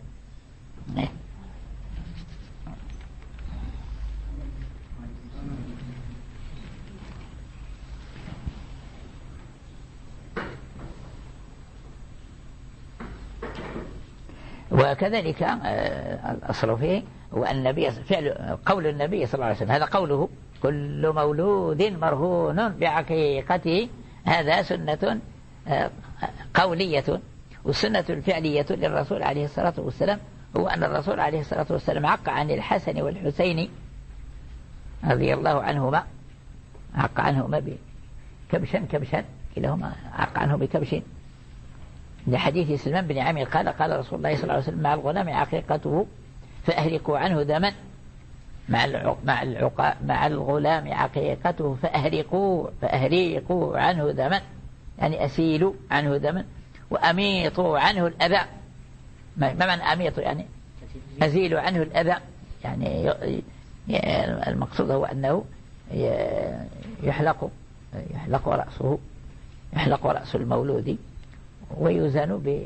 وكذلك الأصل فيه هو النبي فعل قول النبي صلى الله عليه وسلم، هذا قوله: كل مولود مرهون بعقيقته. هذا سنة قولية. والسنة الفعلية للرسول عليه الصلاة والسلام هو أن الرسول عليه الصلاة والسلام عق عن الحسن والحسين رضي الله عنهما، عق عنهما بكبشا كبشا، كلاهما عق عنه بكبش، لحديث سلمان بن عامر قال: قال رسول الله صلى الله عليه وسلم: مع الغلام عقيقته فأهرقوا عنه دما. مع مع العق مع الغلام عقيقته فأهرقوا فأهرقوا عنه دما، يعني أسيلوا عنه دما، وأميطوا عنه الأذى. ما معنى أميطوا؟ يعني أزيلوا عنه الأذى، يعني المقصود هو أنه يحلق يحلق رأسه يحلق رأس المولود ويوزن ب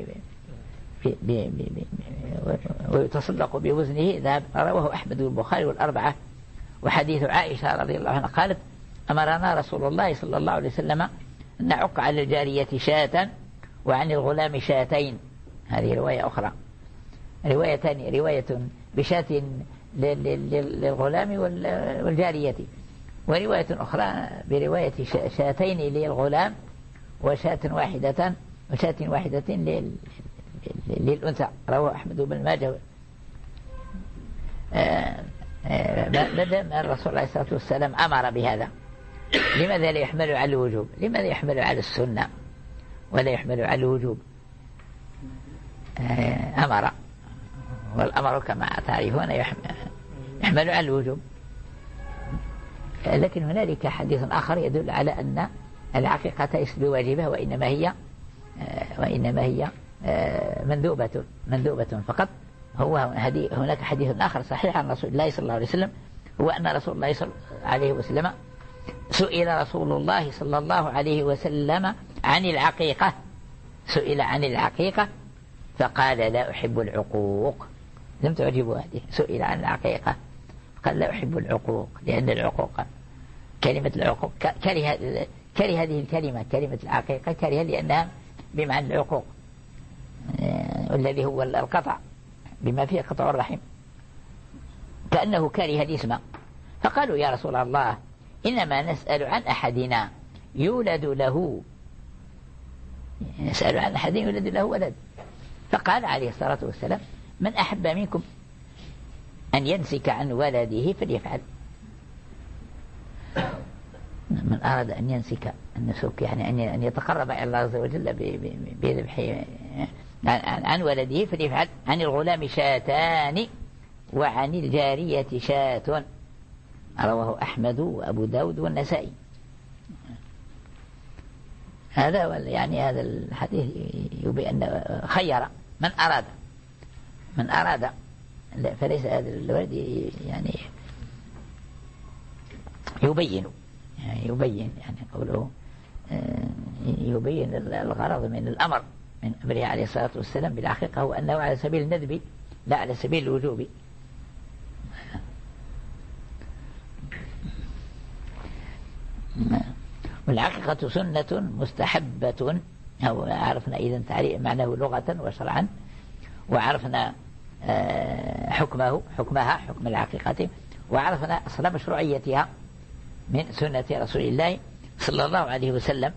ويتصدق بوزنه ذهب. رواه أحمد والبخاري والأربعة. وحديث عائشة رضي الله عنها قالت: أمرنا رسول الله صلى الله عليه وسلم أن نعق على الجارية شاة وعن الغلام شاتين. هذه رواية أخرى، روايتان: رواية بشاة للغلام والجارية، ورواية أخرى برواية شاتين للغلام وشاة واحدة وشاة واحدة للأنثى. رواه أحمد بن ماجه. بدأ الرسول عليه الصلاة والسلام أمر بهذا، لماذا لا يحمل على الوجوب؟ لماذا يحمل على السنة ولا يحمل على الوجوب؟ أمر، والأمر كما تعرفون يحمل على الوجوب. لكن هنالك حديث آخر يدل على أن العقيقة ليست بواجبة، وإنما هي وإنما هي مندوبة مندوبة فقط. هو هناك حديث آخر صحيح عن رسول الله صلى الله عليه وسلم، هو أن رسول الله صلى الله عليه وسلم سئل رسول الله صلى الله عليه وسلم عن العقيقة سئل عن العقيقة فقال: لا أحب العقوق. لم تعجبوا هذه، سئل عن العقيقة قال: لا أحب العقوق، لأن العقوق كلمة العقوق كره كره هذه الكلمة، كلمة العقيقة كره لأنها بمعنى العقوق، والذي هو القطع بما فيه قطع الرحم، كأنه كره الاسم. فقالوا: يا رسول الله، إنما نسأل عن أحدنا يولد له نسأل عن أحدنا يولد له ولد. فقال عليه الصلاة والسلام: من أحب منكم أن ينسك عن ولده فليفعل. من أراد أن ينسك النسك، يعني أن يتقرب إلى الله عز وجل بذبح عن ولده فليفعل. عن الغلام شاتان وعن الجارية شاة. رواه أحمد وأبو داود والنسائي. هذا يعني هذا الحديث يبين أن خير من أراد من أراد فليس هذا الولد يعني يبين يعني يبين يعني قوله يبين الغرض من الأمر من أمره عليه الصلاة والسلام بالعقيقة هو أنه على سبيل الندب لا على سبيل الوجوب. والعقيقة سنة مستحبة، أو عرفنا إذن تعريف معناه لغة وشرعا، وعرفنا حكمه حكمها حكم العقيقة، وعرفنا أصل مشروعيتها من سنة رسول الله صلى الله عليه وسلم.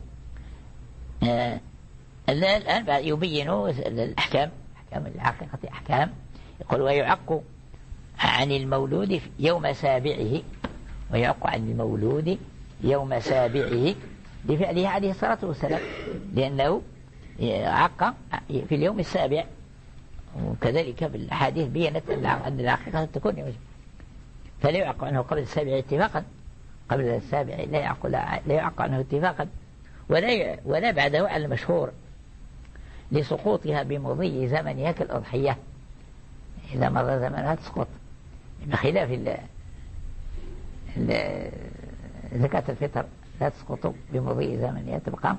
الآن يبين الأحكام أحكام العقيقة أحكام. يقول: ويعق عن المولود يوم سابعه ويعق عن المولود يوم سابعه لفعله عليه الصلاة والسلام، لأنه عق في اليوم السابع. وكذلك بالحديث بينت أن العقيقة تكون يوم، فلا يعق عنه قبل السابع اتفاقا، قبل السابع لا يعق لا يعق عنه اتفاقا، ولا ولا بعده على المشهور لسقوطها بمضي زمنها كالأضحية، إذا مر زمنها تسقط، بخلاف زكاة الفطر لا تسقط بمضي زمنها، تبقى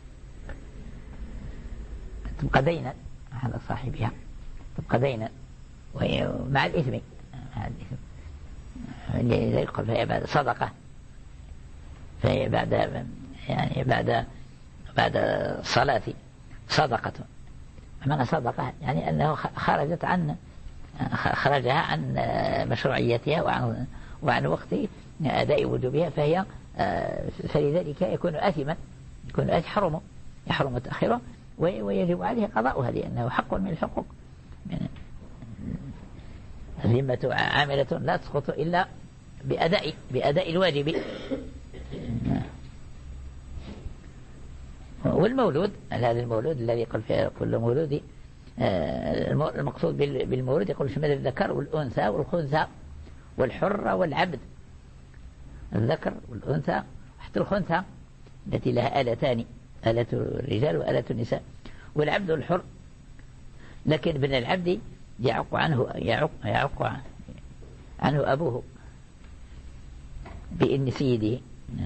تبقى دينا على صاحبها، تبقى دينا مع الإثم، مع الإثم. اللي يقول فهي بعد صدقة، فهي بعد يعني بعد بعد الصلاة صدقة. معنى صدقة يعني أنه خرجت عن خرجها عن مشروعيتها وعن وعن وقت أداء وجوبها، فهي فلذلك يكون آثما، يكون يحرم يحرم تأخيره ويجب عليه قضاؤها، لأنه حق من الحقوق. الذمة عاملة لا تسقط إلا بأداء بأداء الواجب. والمولود هذا المولود الذي يقول فيه كل مولود، المقصود بالمولود يقول شمل الذكر والأنثى والخنثى والحر والعبد، الذكر والأنثى حتى الخنثى التي لها آلتان، آلة الرجال وآلة النساء، والعبد والحر. لكن ابن العبد يعق عنه يعق, يعق عنه أبوه بإن سيده،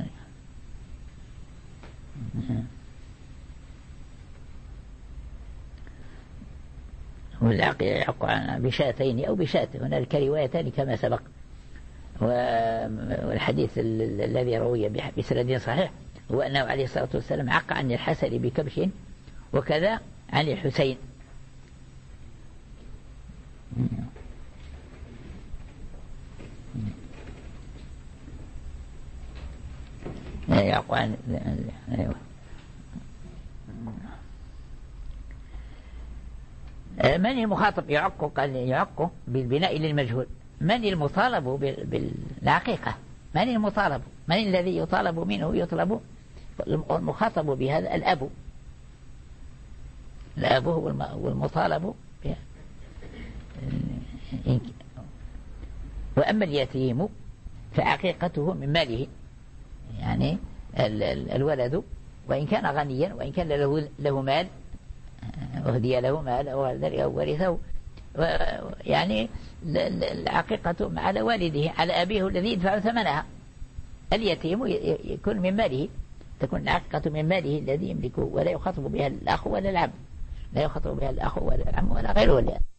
والعق يعق بشاتين أو بشات، هنالك روايتان كما سبق. والحديث الذي روي بسند صحيح هو أنه عليه الصلاة والسلام عق عن الحسن بكبش، وكذا عن الحسين. يعق عن أيوه. من المخاطب يعق؟ قال يعق بالبناء للمجهول. من المطالب بالعقيقة؟ من المطالب؟ من الذي يطالب منه؟ يطلب المخاطب بهذا الأب، الأب هو المطالب بها. وأما اليتيم فعقيقته من ماله، يعني الولد وإن كان غنيا وإن كان له, له مال، أهدي له مال أو ورثه، يعني العقيقة على والده على أبيه الذي يدفع ثمنها. اليتيم يكون من ماله، تكون العقيقة من ماله الذي يملكه، ولا يخاطب بها الأخ ولا العم، لا يخاطب بها الأخ ولا العم ولا غيره.